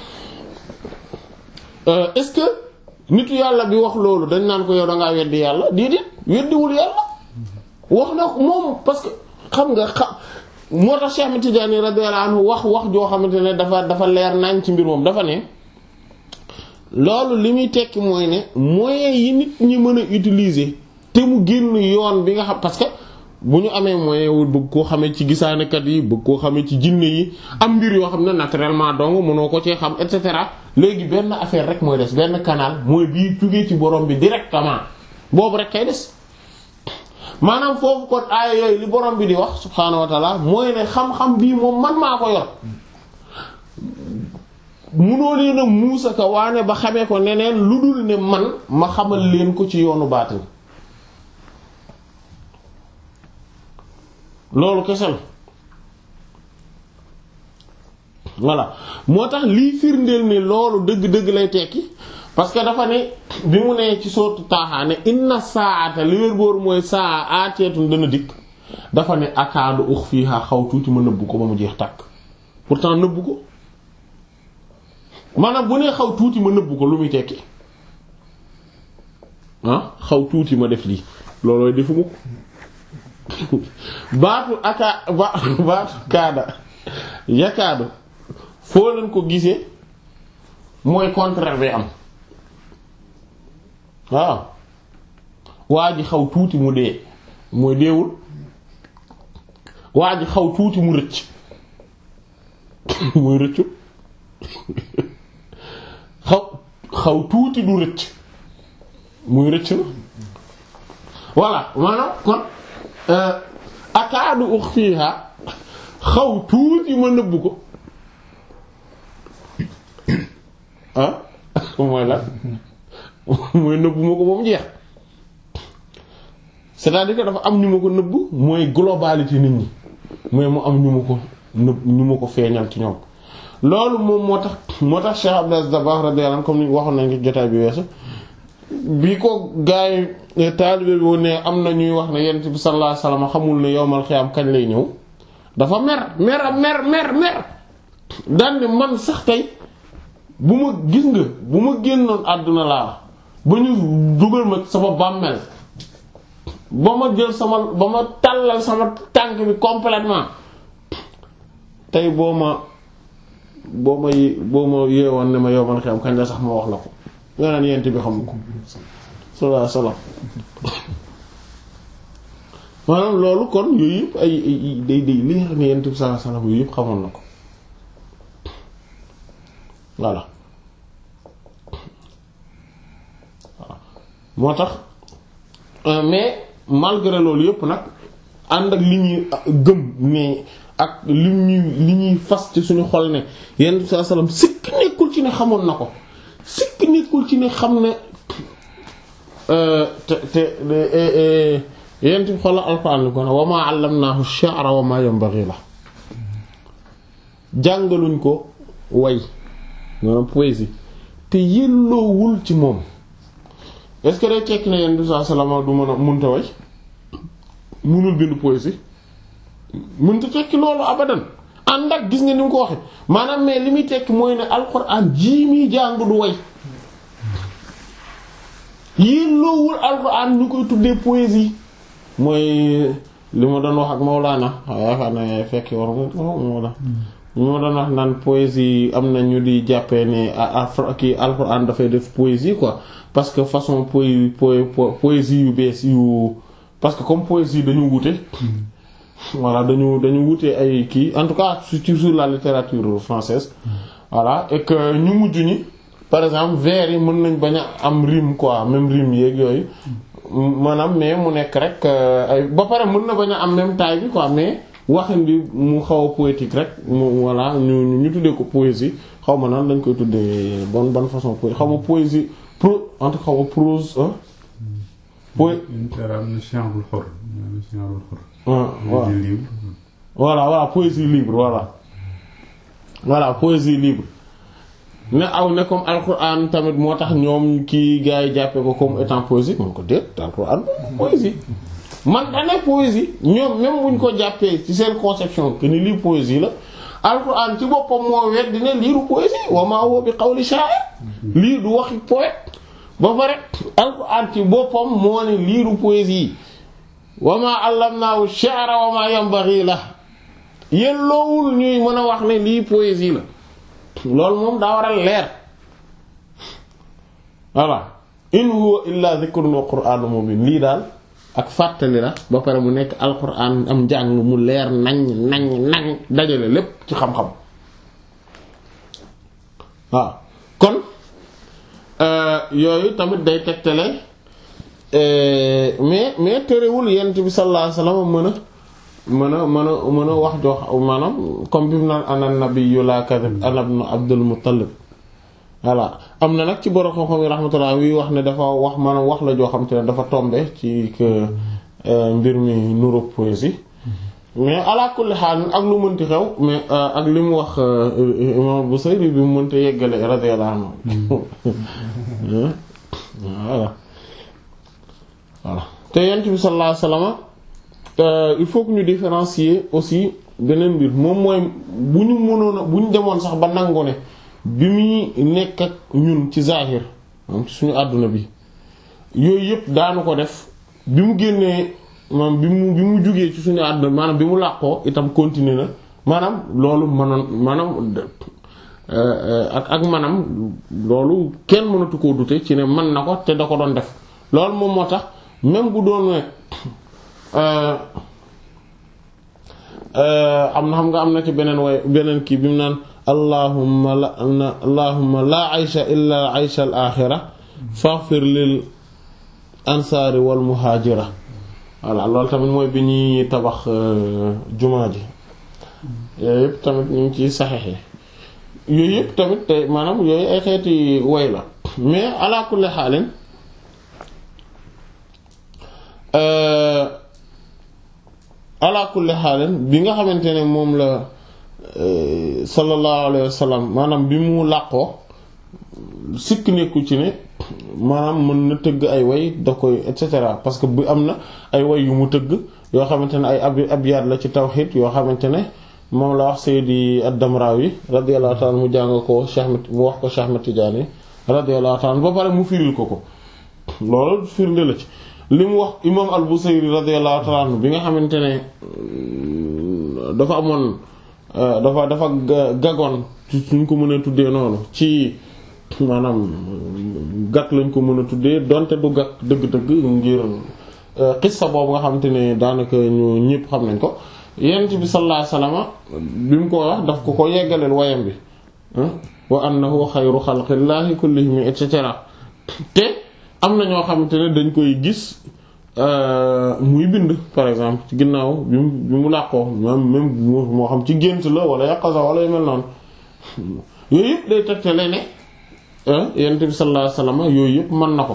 Speaker 1: est-ce que nitu yàlla bi wax loolu dañ naan ko yow dangaa weddi yàlla déedéet weddiwul yàlla wax na moom parce que xam nga xam moo tax Cheikh Ahmed Tidiane radiyallahu anhu wax wax joo xamante ne dafa dafa leer nañ ci mbir moom dafa ne loolu li muy tekki mooy ne moyens yi nit ñi mën a utiliser te mu génn yoon bi nga xam parce que bu ñu amee moyen wu bëgg koo xamee ci gisaanekat yi bëgg koo xamee ci jinne yi am mbir yoo xam ne naturellement donc mënoo ko cee xam et cetera léegi benn affaire rek mooy des benn canal mooy bii jugee ci borom bi directement boobu rek kay des maanaam foofu kon aaya yooyu li borom bi di wax subhaanahu wa ta'ala mooy ne xam-xam bii moom man maa ko yor munoo leen a muusa ka waane ba xamee ko neneen lu dul ne man ma xamal leen ko ci yoonu baatin loolu kese la voilà moo tax lii firndeel ni loolu dëgg-dëgg lay tekki parce que dafa ne bi mu nee ci sootu Taaha ne inna saata li wér boor mooy saa aateetun dana dikk dafa ne akaadu ukhfiha xaw tuuti ma nëbbu ko ba mu jeex tàkk pourtant nëbbu ko maanaam bu nee xaw tuuti ma nëbbu ko lu muy tekki ah xaw tuuti ma def lii loolooy defuma ko baatu aka ba baatu kaada yakaadu foo leen ko gisee mooy contraire bi am waaw waa ji xaw tuuti mu dee mooy deewul waa ji xaw tuuti mu rëcc mooy rëccu xaw xaw tuuti du rëcc muy rëcc na voilà maanaam kon akaadu ukhfiha xaw tuuti ma nëbb ko ah mooy la mooy nëbbu ma ko ba mu jeex c'est-à-dire que dafa am ñu ma ko nëbb mooy globalité nit ñi mooy mu am ñu ma ko nëbb ñu ma ko feeñal ci ñoom loolu moom moo tax moo tax Cheikh Abdou Aziz Dabakh radiyallahu anhu comme ni waxoon nañ ko jotaay bi weesu bi ko gaay taalibe bi ne am na ñuy wax ne yonent bi sallallahu alayhi wasallam xamul ne yowmal xiyaam kañ lay ñëw dafa mer mer mer mer mer daan ne man sax tey bu ma gis nga bu ma génnoon àdduna laa ba ñu dugal ma sama bàmmeel ba ma jël sama ba ma tàllal sama tànk bi complètement tey boo ma boo ma boo ma yeewoon ne ma yowmal xiyaam kañ la sax ma wax la ko nga naan yent bi xam ko sallallahu alayhi wasallam maanaam loolu kon yooyu yëpp ay ay day day li nga xam ne yent bi sallallahu alayhi wasallam yooyu yëpp xamoon na ko voilà moo tax mais malgré loolu yëpp nag ànd ak li ñuy gëm ne ak li ñuy li ñuy fas ci suñu xol ne yent bi sallallahu alayhi wasallam sikk nekkul ci ne xamoon na ko sikk nekkul ci ne xam ne te te yent bi xoolal alxuraan li ko ne wa maa allamnaahu shi'ra wa maa yanbaghi la jàngaluñ ko way maanaam poésie te yelloowul ci moom est-ce que day tekki ne yent bi sallallahu alayhi wasallam du mën a mënta way mënul bind poésie mënta tekki loolu abadan ànd ak gis nga ni mu ko waxe maanaam mais li muy tekki mooy ne alxuraan jii muy jàng du way yelloowul alxuraan ñu koy tuddee poésie mooy li ma doon wax ak Mawlana yaakaar na fekk war moo la li ma doon wax naan poésie am na ñu di jàppee ne kii alxuraan dafay def poésie quoi parce que façon poé poésie yu bees yu parce que comme poésie dañu wute voilà dañu dañu wute ay kii en tout cas sur la littérature française voilà et que ñu mujj ñi par exemple vers yi mën nañ bañ a am rime quoi même rime yeeg yooyu maanaam mais mu nekk rek ay ba pare mën na bañ a am même taille bi quoi mais waxin bi mu xaw a poétique rek mu voilà ñu ñu tuddee ko poésie xaw ma naan dañ koy tuddee bonne bonne façon poésie xaw ma poésie pro en tout cas xaw ma prose ah. poé voilà voilà poésie libre voilà voilà poésie libre. ne aw ne comme alxuraan tamit moo tax ñoom kii gars yi jàppee ko comme étant poésie man ko déet alxuraan poésie man dane poésie ñoom même buñ ko jàppee ci seen conception que ni lii poésie la alxuraan ci boppam moo wet dina lii du poésie wa maa huwa bi qawli sha'ir lii du waxi poète ba pare alxuraan ci boppam moo ne lii du poésie wa maa allamnaahu shi'ra wa maa yanbaghi la yelloowul ñuy mën a wax ne lii poésie la loolu moom daa war a leer voilà in huwa illa dhikrun wa qur'anun mubin lii daal ak fàttali la ba pare mu nekk alquran am njàng mu leer nañ nañ nañ dajale lépp ci xam-xam waaw kon yooyu tamit day tegtale mais mais terewul yent bi sallallahu alayhi wasallam mën a mën a mën a mën a wax jox maanaam comme bi mu naan ana nabiyyu la kadhib ana ibn Abdul Muttalib voilà am na nag ci borom xam-xam yi rahmatullah wi wax ne dafa wax maanaam wax la joo xam te ne dafa tombe ci que mbir mi nuru poésie mais ala kulli haal ak lu mënti xew mais ak li mu wax imam Busayri bi mu mënta yeggale radiyallahu anhu voilà voilà te yent bi sallallahu alayhi wasallam il faut que ñu différencier aussi beneen mbir moom mooy bu ñu mënoon a bu ñu demoon sax ba nangu ne bi muy nekk ak ñun ci zahir moom ci suñu àdduna bi yooyu yëpp daanu ko def bi mu génnee maanaam bi mu bi mu jugee ci suñu àdduna maanaam bi mu làqoo itam continuer na maanaam loolu mënoon maanaam ak ak maanaam loolu kenn mënatu koo dute ci ne mën na ko te da ko doon def loolu moom moo tax même bu doon ne am na xam nga am na ci beneen way beneen kii bi mu naan allahumma la allahumma la aysha illa aysha al axira faghfir lil ansaari wal muhaajira voilà loolu tamit mooy bi ñuy tabax jumaa ji yooyu yëpp tamit ñu ngi ciy saxexe yooyu yëpp tamit te maanaam yooyu ay xeeti way la mais ala kulli xaalin ala kulli xaalin bi nga xamante ne moom la sallallahu alayhi wa sallam maanaam bi mu làqoo sikk nekku ci ne maanaam mën na tëgg ay way da koy et cetera parce que bu am na ay way yu mu tëgg yoo xamante ne ay ab abyaat la ci tawhid yoo xamante ne moom la wax Seydi ad-Damrawi radiyallahu ta'ala mu jàng ko Cheikh mu wax ko Cheikh Ahmed Tidiane radiyallahu ta'ala ba pare mu firil ko ko loolu firnde la ci li mu wax imam al-Busayri radiyallahu ta'ala bi nga xamante ne dafa amoon dafa dafa gagoon suñ ko mën a tuddee noonu ci maanaam gàtt lañ ko mën a tuddee donte du gàtt dëgg-dëgg ngir xissa boobu nga xamante ne daanaka ñu ñëpp xam nañ ko yonent bi sallallahu alayhi wasallam bi mu ko wax daf ko ko yeggaleel wayam bi wa annahu xayru xalqillaahi kullihim et cetera te am na ñoo xamante ne dañ koy gis muy bind par exemple ci ginnaaw bi mu bi mu làqoo même même moo xam ci gént la wala yaqaza wala yu mel noonu yooyu yëpp day tegtale ne yonent bi sallallahu alayhi wasallam yooyu yëpp mën na ko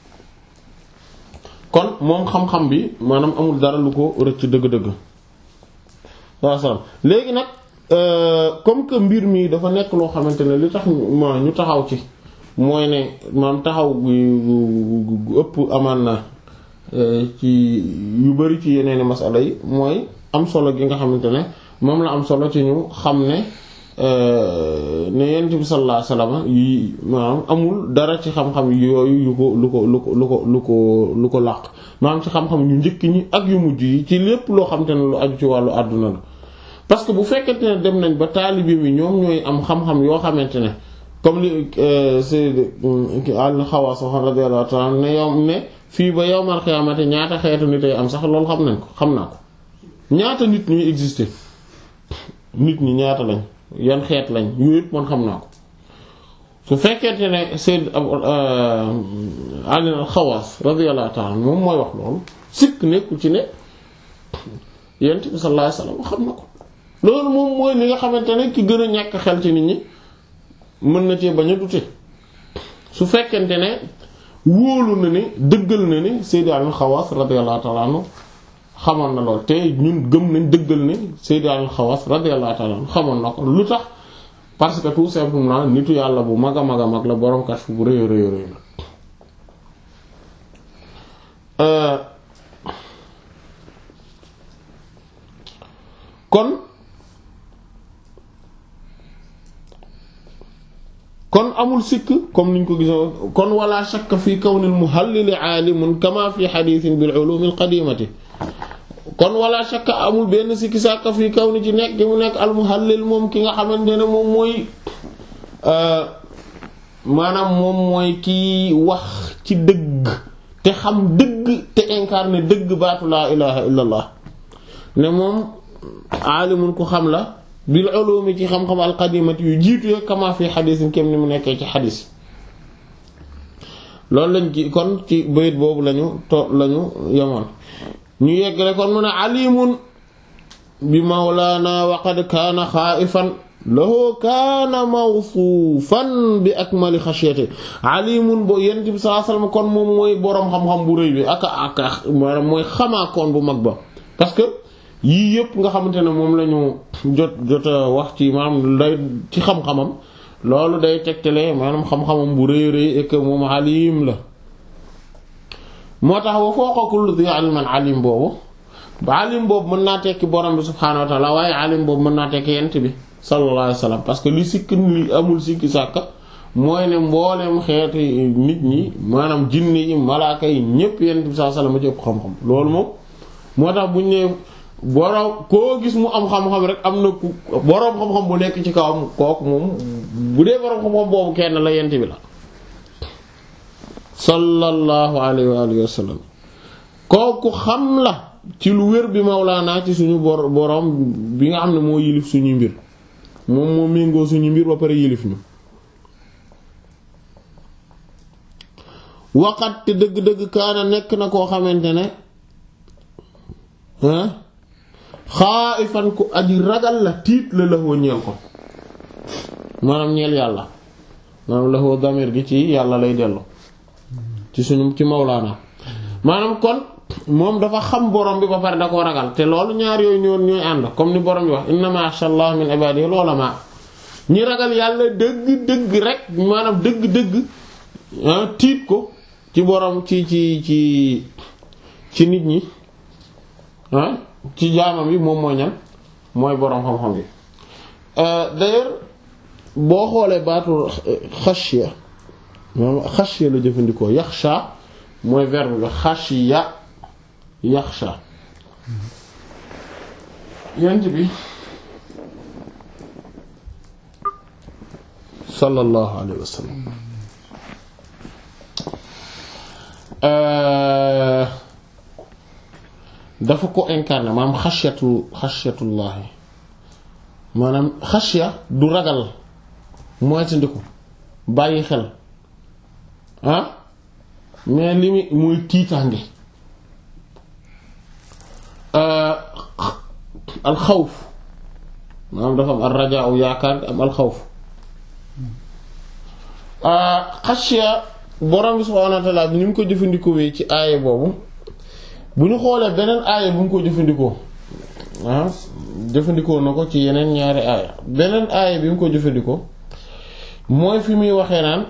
Speaker 1: kon moom xam-xam bi maanaam amul dara lu ko rëcc dëgg-dëgg waaw salaam léegi nag comme que mbir mi dafa nekk loo xamante ne li tax ma ñu taxaw ci mooy ne maanaam taxaw gu ëpp amaan na ci yu bari ci yeneeni masala yi mooy am solo gi nga xamante ne moom la am solo ci ñu xam ne ne yonent bi sallallahu alayhi wasallam yi maanaam amul dara ci xam-xam yooyu yu ko lu ko lu ko lu ko lu ko lu ko làq maanaam ci xam-xam yu njëkk ñi ak yu mujj yi ci lépp loo xamante ne lu aju ci wàllu àdduna la parce que bu fekkente ne dem nañ ba taalibi mi ñoom ñooy am xam-xam yoo xamante ne comme li Sayyid al-Xawaas radiyallahu ta'ala ne yow ne fii ba yawmal qiyaamati ñaata xeetu nit ay am sax loolu xam nañ ko xam naa ko ñaata nit ñuy exister nit ñi ñaata lañ yan xeet lañ yooyu yëpp man xam naa ko su fekkente ne Sayyid Ali al-Xawaas radiyallahu ta'ala moom mooy wax loolu sikk nekkul ci ne Yonent bi sallallahu alayhi wasallam xam na ko loolu moom mooy li nga xamante ne ki gën a ñàkk xel ci nit ñi mën na cee bañ a dute su fekkente ne wóolu na ni dëggal na ni Sayyid Ali al-Xawaas radiyallahu ta'ala anhu xamoon na lool te ñun gëm nañ dëggal ni Sayyid al-Xawaas radiyallahu ta'ala anhu xamoon na ko lu tax parce que tout simplement nitu yàlla bu mag a mag a mag la borom kashf bu rëy rëy rëy la kon kon amul sikk comme niñ ko gisoo kon wala shakka fi kawnil muhallil aalimun kama fi hadithin bil ulum al qadimati kon wala shakka amul benn sikki sàkka fi kawni ci nekk gi mu nekk al muhallil moom ki nga xamante ne moom mooy maanaam moom mooy kiy wax ci dëgg te xam dëgg te incarné dëgg baatu laa ilaha illa allah ne moom aalimun ku xam la bil ulumi ci xam-xam al qadimati yu jiitu ya kama fi xadisin kem ni mu nekkee ci xadis loolu lañ ci kon ci bayit boobu lañu to lañu yemoon ñu yeggale kon mu ne alimun bi mawlaana wa qad kaana xaaifan lahu kaana mawsuufan bi akmali xashyati alimun bo yent bi sallallahu alayhi wasallam kon moom mooy boroom xam-xam bu rëy bi ak ak maanaam mooy xamaakoon bu mag ba parce que yii yëpp nga xamante ne moom la ñu jot jot a wax ci maanaam day ci xam-xamam loolu day tegtale maanaam xam-xamam bu rëy rëy et que moom alim la moo tax wa fawqa kulli dhi ilmin alim boobu ba alim boobu mën naa tekki borom bi subhaanahu wa ta'ala waaye alim boobu mën naa tekki yent bi sallallahu alayhi wa sallam parce que li sikk li amul sikki sàkka mooy ne mbooleem xeeti nit ñi maanaam jinne yi malaaka yi ñépp yent bi sallallahu alayhi wa sallam ci ëpp xam-xam loolu moom moo tax buñ ne boroom koo gis mu am xam-xam rek am na ku boroom xam-xam bu nekk ci kawam kooku moom bu dee boroom xam-xam boobu kenn la yent bi la sallallahu alayhi wa alihi wa sallam kooku xam la ci lu wér bi mawlaana ci suñu bor boroom bi nga xam ne moo yilif suñu mbir moom moo méngoo suñu mbir ba pare yilif ñu waqat te dëgg-dëgg kaana nekk na koo xamante ne xaaifan ku aji ragal la tiit la laxoo ñeel ko maanaam ñeel yàlla maanaam laxoo damir gi ci yàlla lay dellu ci suñu ci mawlaana maanaam kon moom dafa xam borom bi ba pare da koo ragal te loolu ñaar yooyu ñoon ñooy ànd comme ni borom bi wax innama yaxsha Allah min ibadihi ulama ñi ragal yàlla dëgg dëgg rek maanaam dëgg dëgg tiit ko ci borom ci ci ci ci nit ñi ah ci jaamam yi moom mooy ñan mooy borom xam-xam yi d'ailleurs boo xoolee baatu xashiya moom xashiya la jëfandikoo yaxsha mooy verbe bi xashiya yaxsha yent bi sallallahu alayhi wa sallam dafa ko incarné maanaam xashyatu xashyatullahi maanaam xashya du ragal moytandiku bàyyi xel ah mais li muy muy tiitaange alxawf maanaam dafa am al rajaa u yaakaar am alxawf xashya borom bi subhaanahu wa ta'aala bi ni mu ko jëfandikoo ci aaya boobu bu ñu xoolee beneen aaya bu mu ko jëfandikoo ah jëfandikoo na ko ci yeneen ñaari aaya beneen aaya bi mu ko jëfandikoo mooy fi muy waxee naan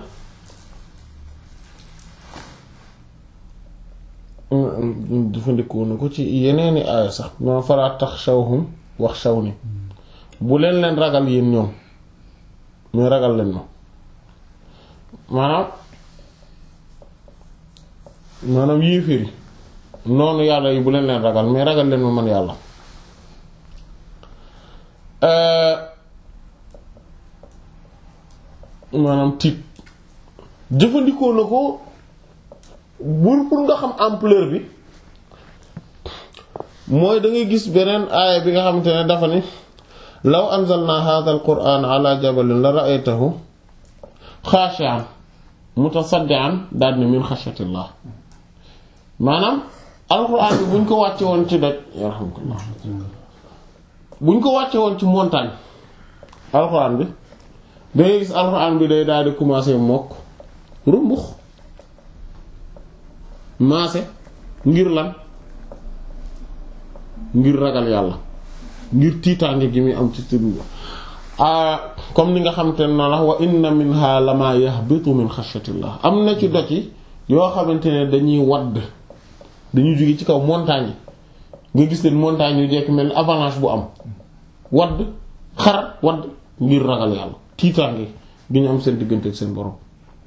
Speaker 1: jëfandikoo na ko ci yeneeni aaya sax ma falaa taxshawhum waxshawni bu leen leen ragal yéen ñoom mais ragal leen ma maanaam maanaam yéeféeri noonu yàlla yi bu leen leen ragal mais ragal leen ma man yàlla maanaam tiit jëfandikoo na ko bur pour nga xam ampleur bi mooy da ngay gis beneen aaya bi nga xamante ne dafa ni law anzalna hadha al-qur'ana ala jabalin la ra'aytahu khashi'an mutasaddian daal ni min khashyatillah maanaam alxuraan bi buñ ko wàcce woon ci doj alhamdulillah buñ ko wàcce woon ci montagne alxuraan bi da ngay gis alxuraan bi day daal di commencer mokk rumbux maase ngir lan ngir ragal yàlla ngir tiitaange gi muy am ci tëdd comme ni nga xam te na la wa inna minha lama yahbitu min khashyatillah am na ci doj yi yoo xamante ne dañuy wadd dañuy jóge ci kaw montagne yi nga gis leen montagne yu jekk mel ni avalanche bu am wadd xar wadd ngir ragal yàlla tiitaange gi ñu am seen diggante ak seen borom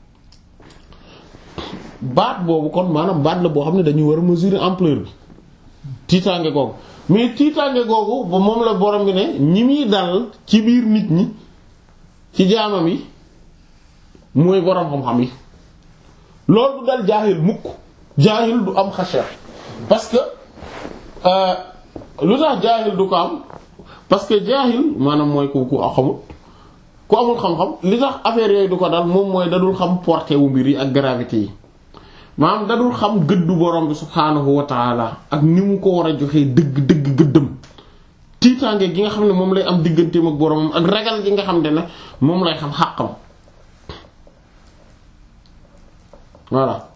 Speaker 1: baat boobu kon maanaam baat la boo xam ne dañuy war a mesurer ampleur bi tiitaange googu mais tiitaange googu ba moom la borom bi ne ñi muy dal ci biir nit ñi ci jaamam yi mooy borom xam-xam yi loolu du dal jaahil mukk jaahil du am xasha parce que lu tax jaahil du ko am parce que jaahil maanaam mooy ku ku xamul ku amul xam-xam li tax affaire yooyu du ko dal moom mooy dadul xam portée wu mbir yi ak gravité yi maanaam dadul xam gëddu borom bi subhaanahu wa taala ak ni mu ko war a joxee dëgg dëgg gëddëm tiitaange gi nga xam ne moom lay am digganteem ak boromam ak ragal gi nga xam ne moom lay xam xàqam voilà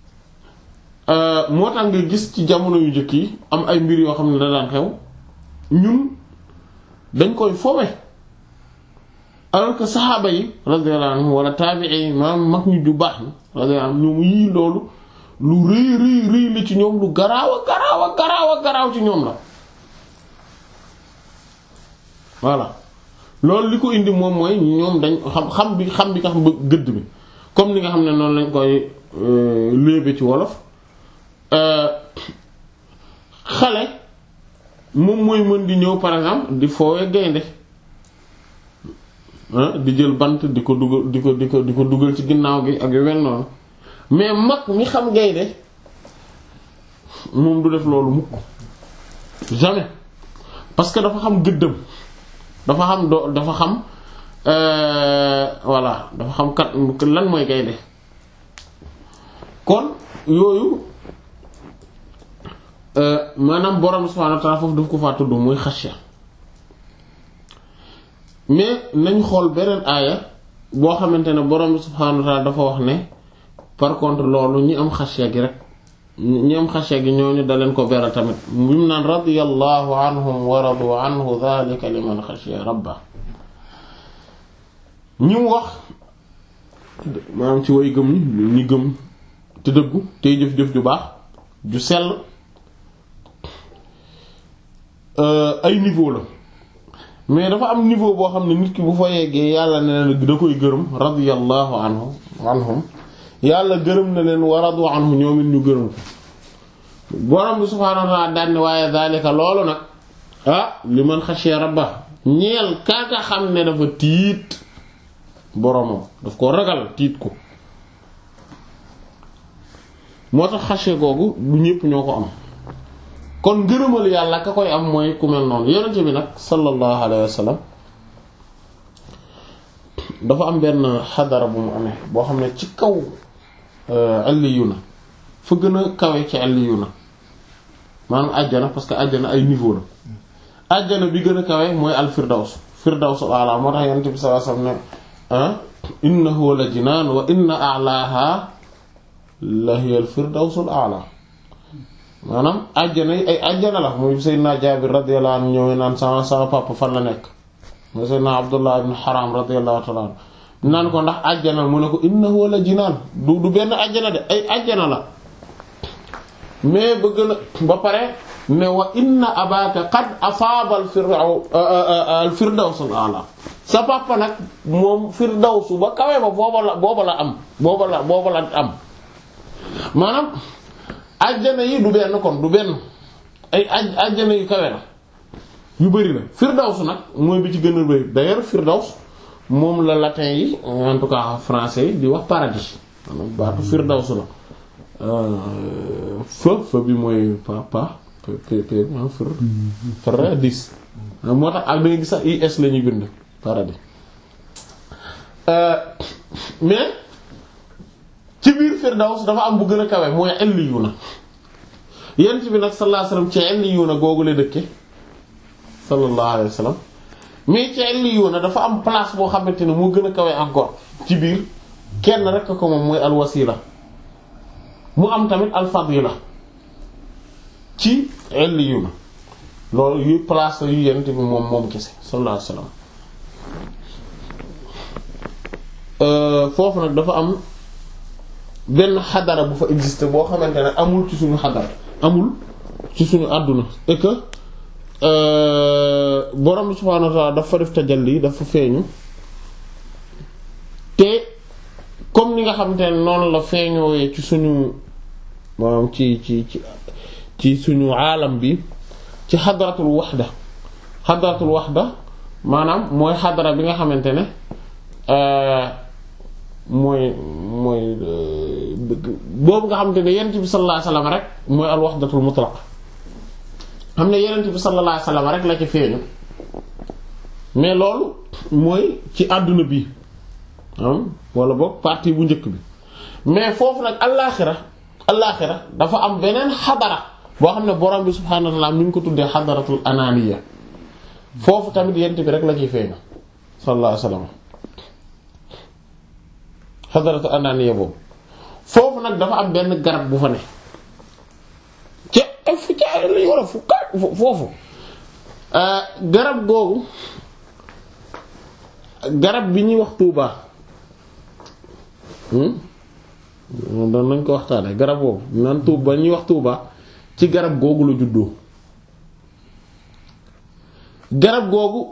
Speaker 1: moo tax nga gis ci jamono yu njëkk yi am ay mbir yoo xam ne da daan xew ñun dañ koy fowe alors que saxaaba yi radiyallahu anhum wala taabi'i maanaam mag ñu ju baax ni radiyallahu anhum ñoom yii loolu lu rëy rëy rëy la ci ñoom lu garaaw a garaaw a garaaw a garaaw ci ñoom la voilà loolu li ko indi moom mooy ñoom dañ xam xam bi xam bi nga xam gëdd bi comme ni nga xam ne noonu lañ koy léebe ci wolof xale moom mooy mën di ñëw par exemple di foowee gaynde di jël bant di ko dugal di ko di ko di ko dugal ci ginnaaw gi ak yu mel noonu mais mag mi xam gaynde moom du def loolu mukk jamais parce que dafa xam gëddëm dafa xam do dafa xam voilà dafa xam kat lan mooy gaynde kon yooyu maanaam borom subhaanahu wa ta'aala foofu daf ko faa tudd muy xasya mais nañ xool beneen aaya boo xamante ne borom subhaanahu wa ta'aala dafa wax ne par contre loolu ñi am xasya gi rek ñi am xasya gi ñooñu da leen ko beral tamit bi mu naan radiyallahu anhum wa radu anhu dhalika liman xashiya rabba ñi mu wax maanaam ci way gëm ñi ñi gëm te dëggu tey jëf-jëf ju baax ju sell ay niveau la mais dafa am niveau boo xam ne nit ki bu fa yeggee yàlla ne leen da koy gërëm radiyallahu anhu anhum yàlla gërëm na leen wa radu anhu ñoom it ñu gërëm ko borom bi subhaanahu wa ta'ala daan ne waaye daalika loolu nag ah li man xashiya rabba ñeel kaaka xam ne dafa tiit boromam daf ko ragal tiit ko moo tax xashiya googu du ñépp ñoo ko am kon ngërëmal yàlla ka koy am mooy ku mel noonu yonent bi nag sallallahu alayhi wa sallam dafa am benn xadara bu mu amee boo xam ne ci kaw illiyuuna fa gën a kawe ci illiyuuna maanaam àjjana parce que àjjana ay niveau la àjjana bi gën a kawe mooy al firdaws firdawsul a'la moo tax yonent bi sallallahu alayhi wa sallam ne innahu la jinaan wa inna a'laha la hiya al firdawsul a'la maanaam àjjana yi ay àjjana la muy Seydina Jaabir radiyallahu anhu ñëwee naan sama sama papa fan la nekk mooy Seydina Abdullah ibn Haram radiyallahu ta'ala anhu naan ko ndax àjjana mu ne ko innahu la jinaan du du benn àjjana de ay àjjana la mais bëgg na ba pare ne wa inna abaka qad afaaba al firdaw al firdaws al a'la sa papa nag moom firdawsu ba kawe ba booba la booba la am booba la booba la am maanaam ajjana yi du benn kon du benn ay aj ajjana yu kawe la yu bari la firdaws nag mooy bi ci gën a bari d'ailleurs firdaws moom la latin yi en tout cas français yi di wax paradis maanaam baatu firdaws la fa fa bi mooy pa pa p p fir paradis moo tax ak da nga gis sax is la ñuy bind paradis mais ci biir firdaws dafa am bu gën a kawe mooy illiyuuna yent bi nag sallallahu alayhi wasallam ci illiyuuna googu la dëkke sallallahu alayhi wasallam mais ci illiyuuna dafa am place boo xamante ne moo gën a kawe encore ci biir kenn rek ko moom mooy alwasila mu am tamit alfadila ci illiyuuna loolu yu place yu yent bi moom moom kese sallallahu alayhi wasallam foofu nag dafa am benn xadara bu fa existé boo xamante ne amul ci suñu xadara amul ci suñu àdduna et que borom subhaanahu wa ta'ala dafa def tajalli dafa feeñu te comme ni nga xamante ne noonu la feeñooyee ci suñu maanaam ci ci ci ci suñu aalam bi ci xadaratul waxda xadaratul waxda maanaam mooy xadara bi nga xamante ne mooy mooy boobu nga xamante ne yonent bi sallallahu alayhi wasallam rek mooy al wahdatul mutlaq xam ne yonent bi sallallahu alayhi wasallam rek la ci feeñu mais loolu mooy ci àdduna bi am wala boog partie bu njëkk bi mais foofu nag allaaxira allaaxira dafa am beneen xadara boo xam ne borom bi subhaanahu wa ta'ala mi ngi ko tuddee xadaratul ananiya foofu tamit yonent bi rek la ciy feeñu sallallahu alayhi wasallam xadaratu ananiya boobu foofu nag dafa am benn garab bu fa ne ca fu ca lañu war a fu ka foofu garab googu garab bi ñuy wax tuubaa doon nañ ko waxtaane garab boobu naan tuub ba ñuy wax tuubaa ci garab googu la juddoo garab googu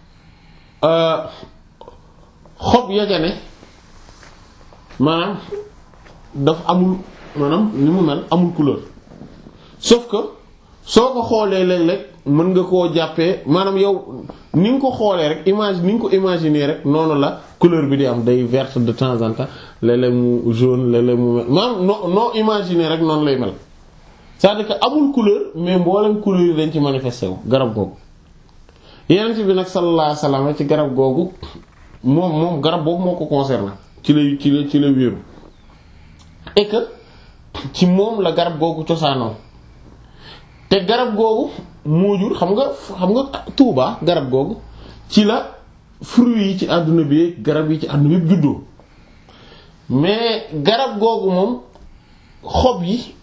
Speaker 1: xob yagane maanaam dafa amul maanaam ni mu mel amul couleur sauf que soo ko xoolee léeg-léeg mën nga koo jàppee maanaam yow ni nga ko xoolee rek image ni nga ko imaginer rek noonu la couleur bi di am day verte de temps en temps léeg-léeg mu jaune léeg-léeg mu mel maanaam noo noo imaginer rek noonu lay mel c'est-à-dire que amul couleur mais mboolem couleur yi dañ ci manifesté wu garab googu Yonent bi nag sallallahu alayhi wasallam ci garab googu moom moom garab boobu moo ko concerné ci la ci la ci la wéeru et que ci moom la garab googu cosaanoo te garab googu moo jur xam nga xam nga Tuuba garab googu ci la fruits yi ci àdduna bi garab yi ci àdduna bi juddoo mais garab googu moom xob yi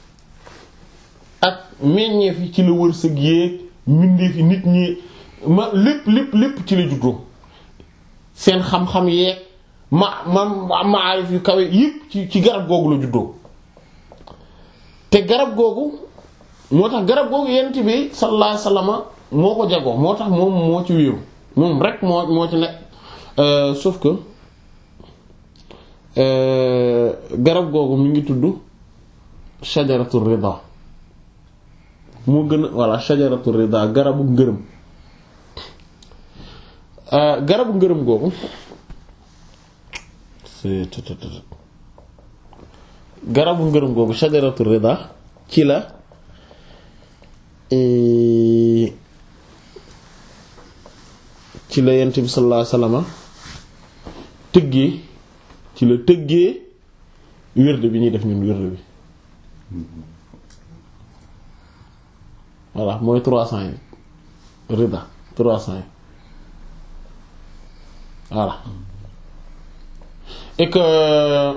Speaker 1: ak meññeef yi ci la wërsëg yéeg mbindeef yi nit ñi ma lépp lépp lépp ci la juddoo seen xam-xam yeeg ma ma maarif yu kawe yëpp ci ci garab googu la juddoo te garab googu moo tax garab googu yent bi sallallahu alayhi wasallam moo ko jagoo moo tax moom moo ci wéeru moom rek moo moo ci nekk sauf que garab googu mi ngi tudd shajaratu rida moo gën a voilà shajaratu rida garabu ngërëm garabu ngërëm googu garabu ngërëm googu shajaratu rida ci la ci la yent bi sallallahu alayhi wasallam tëggee ci la tëggee wérde bi ñuy def ñun wérde bi voilà mooy trois cents yi rida trois cents yi voilà et que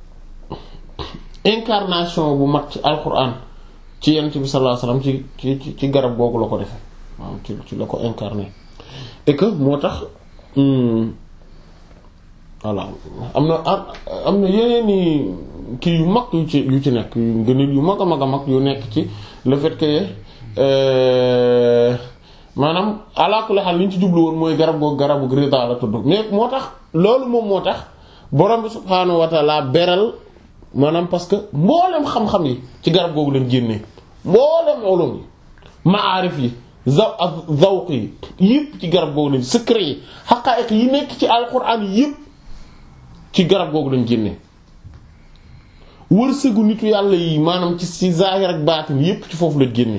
Speaker 1: incarnation bu mat ci alquran ci yent bi sallallahu alayhi wasallam ci ci ci garab googu la ko defee waaw ci ci la ko incarné et que moo tax voilà am na am na yeneen i kii yu mag yu ci yu ci nekk yu gënil yu mag a mag a mag yu nekk ci le fait que maanaam alaakulli xaal li ñu ci jublu woon mooy garab googu garabu rida la tudd mais moo tax loolu moom moo tax borom bi subhaanahu wa ta'ala beral maanaam parce que mboolem xam-xam yi ci garab googu leen génnee mboolem ulum yi maarif yi zaw ak zawq yi yëpp ci garab googu leen secret yi xaqaa'iq yi nekk ci alquran yëpp ci garab googu lañ génnee wërsëgu nitu yàlla yi maanaam ci ci zaahir ak baatin yëpp ci foofu la génnee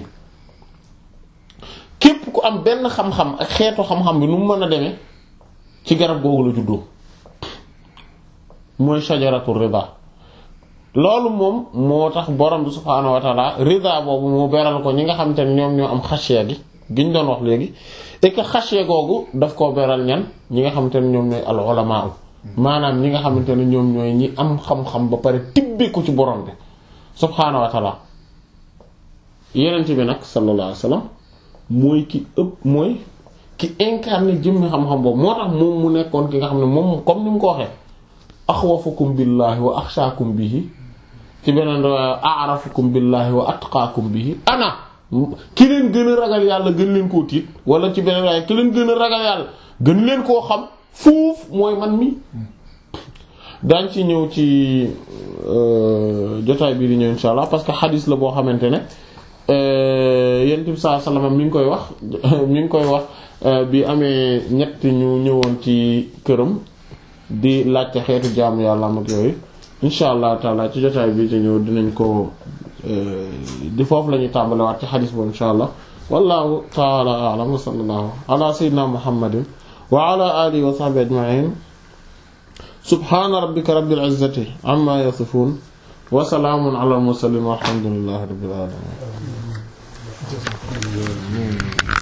Speaker 1: képp ku am benn xam-xam ak xeetu xam-xam bi nu mu mën a demee ci garab googu la juddoo mooy shajaratu rida loolu moom moo tax borom bi subhaanahu wa ta'ala rida boobu moo beral ko ñi nga xam te ne ñoom ñoo am xashiya gi giñ doon wax léegi et que xashiya googu daf koo beral ñan ñi nga xam te ne ñoom ñooy al ulamaa maanaam ñi nga xamante ne ñoom ñooy ñi am xam-xam ba pare tibbee ko ci borom bi subhaanahu wa ta'ala yenent bi nag sallallahu alayhi wasallam mooy ki ëpp mooy ki incarné jëmmi xam-xam boobu moo tax moom mu nekkoon ki nga xam ne moom comme ni mu ko waxee axwafukum billahi wa axshaakum bihi ci beneen a'rafukum billahi wa atqaakum bihi ana ki leen gën a ragal yàlla gën leen koo tiit wala ci beneen waaye ki leen gën a ragal yàlla gën leen koo xam fuuf mooy man mi daañ ci ñëw ci jotaay bii di ñëw insha allah parce que xadis la boo xamante ne yonent bi sallallahu alayhi wasallam mi ngi koy wax mi ngi koy wax bi amee ñett ñu ñëwoon ci këram di laajte xeetu jaamu yàlla am ak yooyu insha allah taala ci jotaay bii ci ñëw dinañ ko di foofu la ñuy tàmbalewaat ci xadis boobu insha allah wallahu taala a'lam wa sallallahu ala sayyidina muhammadin wa ala alihi wa sahbihi ajma'in subhana rabbika rabbil izzati amma yasifun wa salaamun ala al mursalin walhamdulillahi rabbil alamin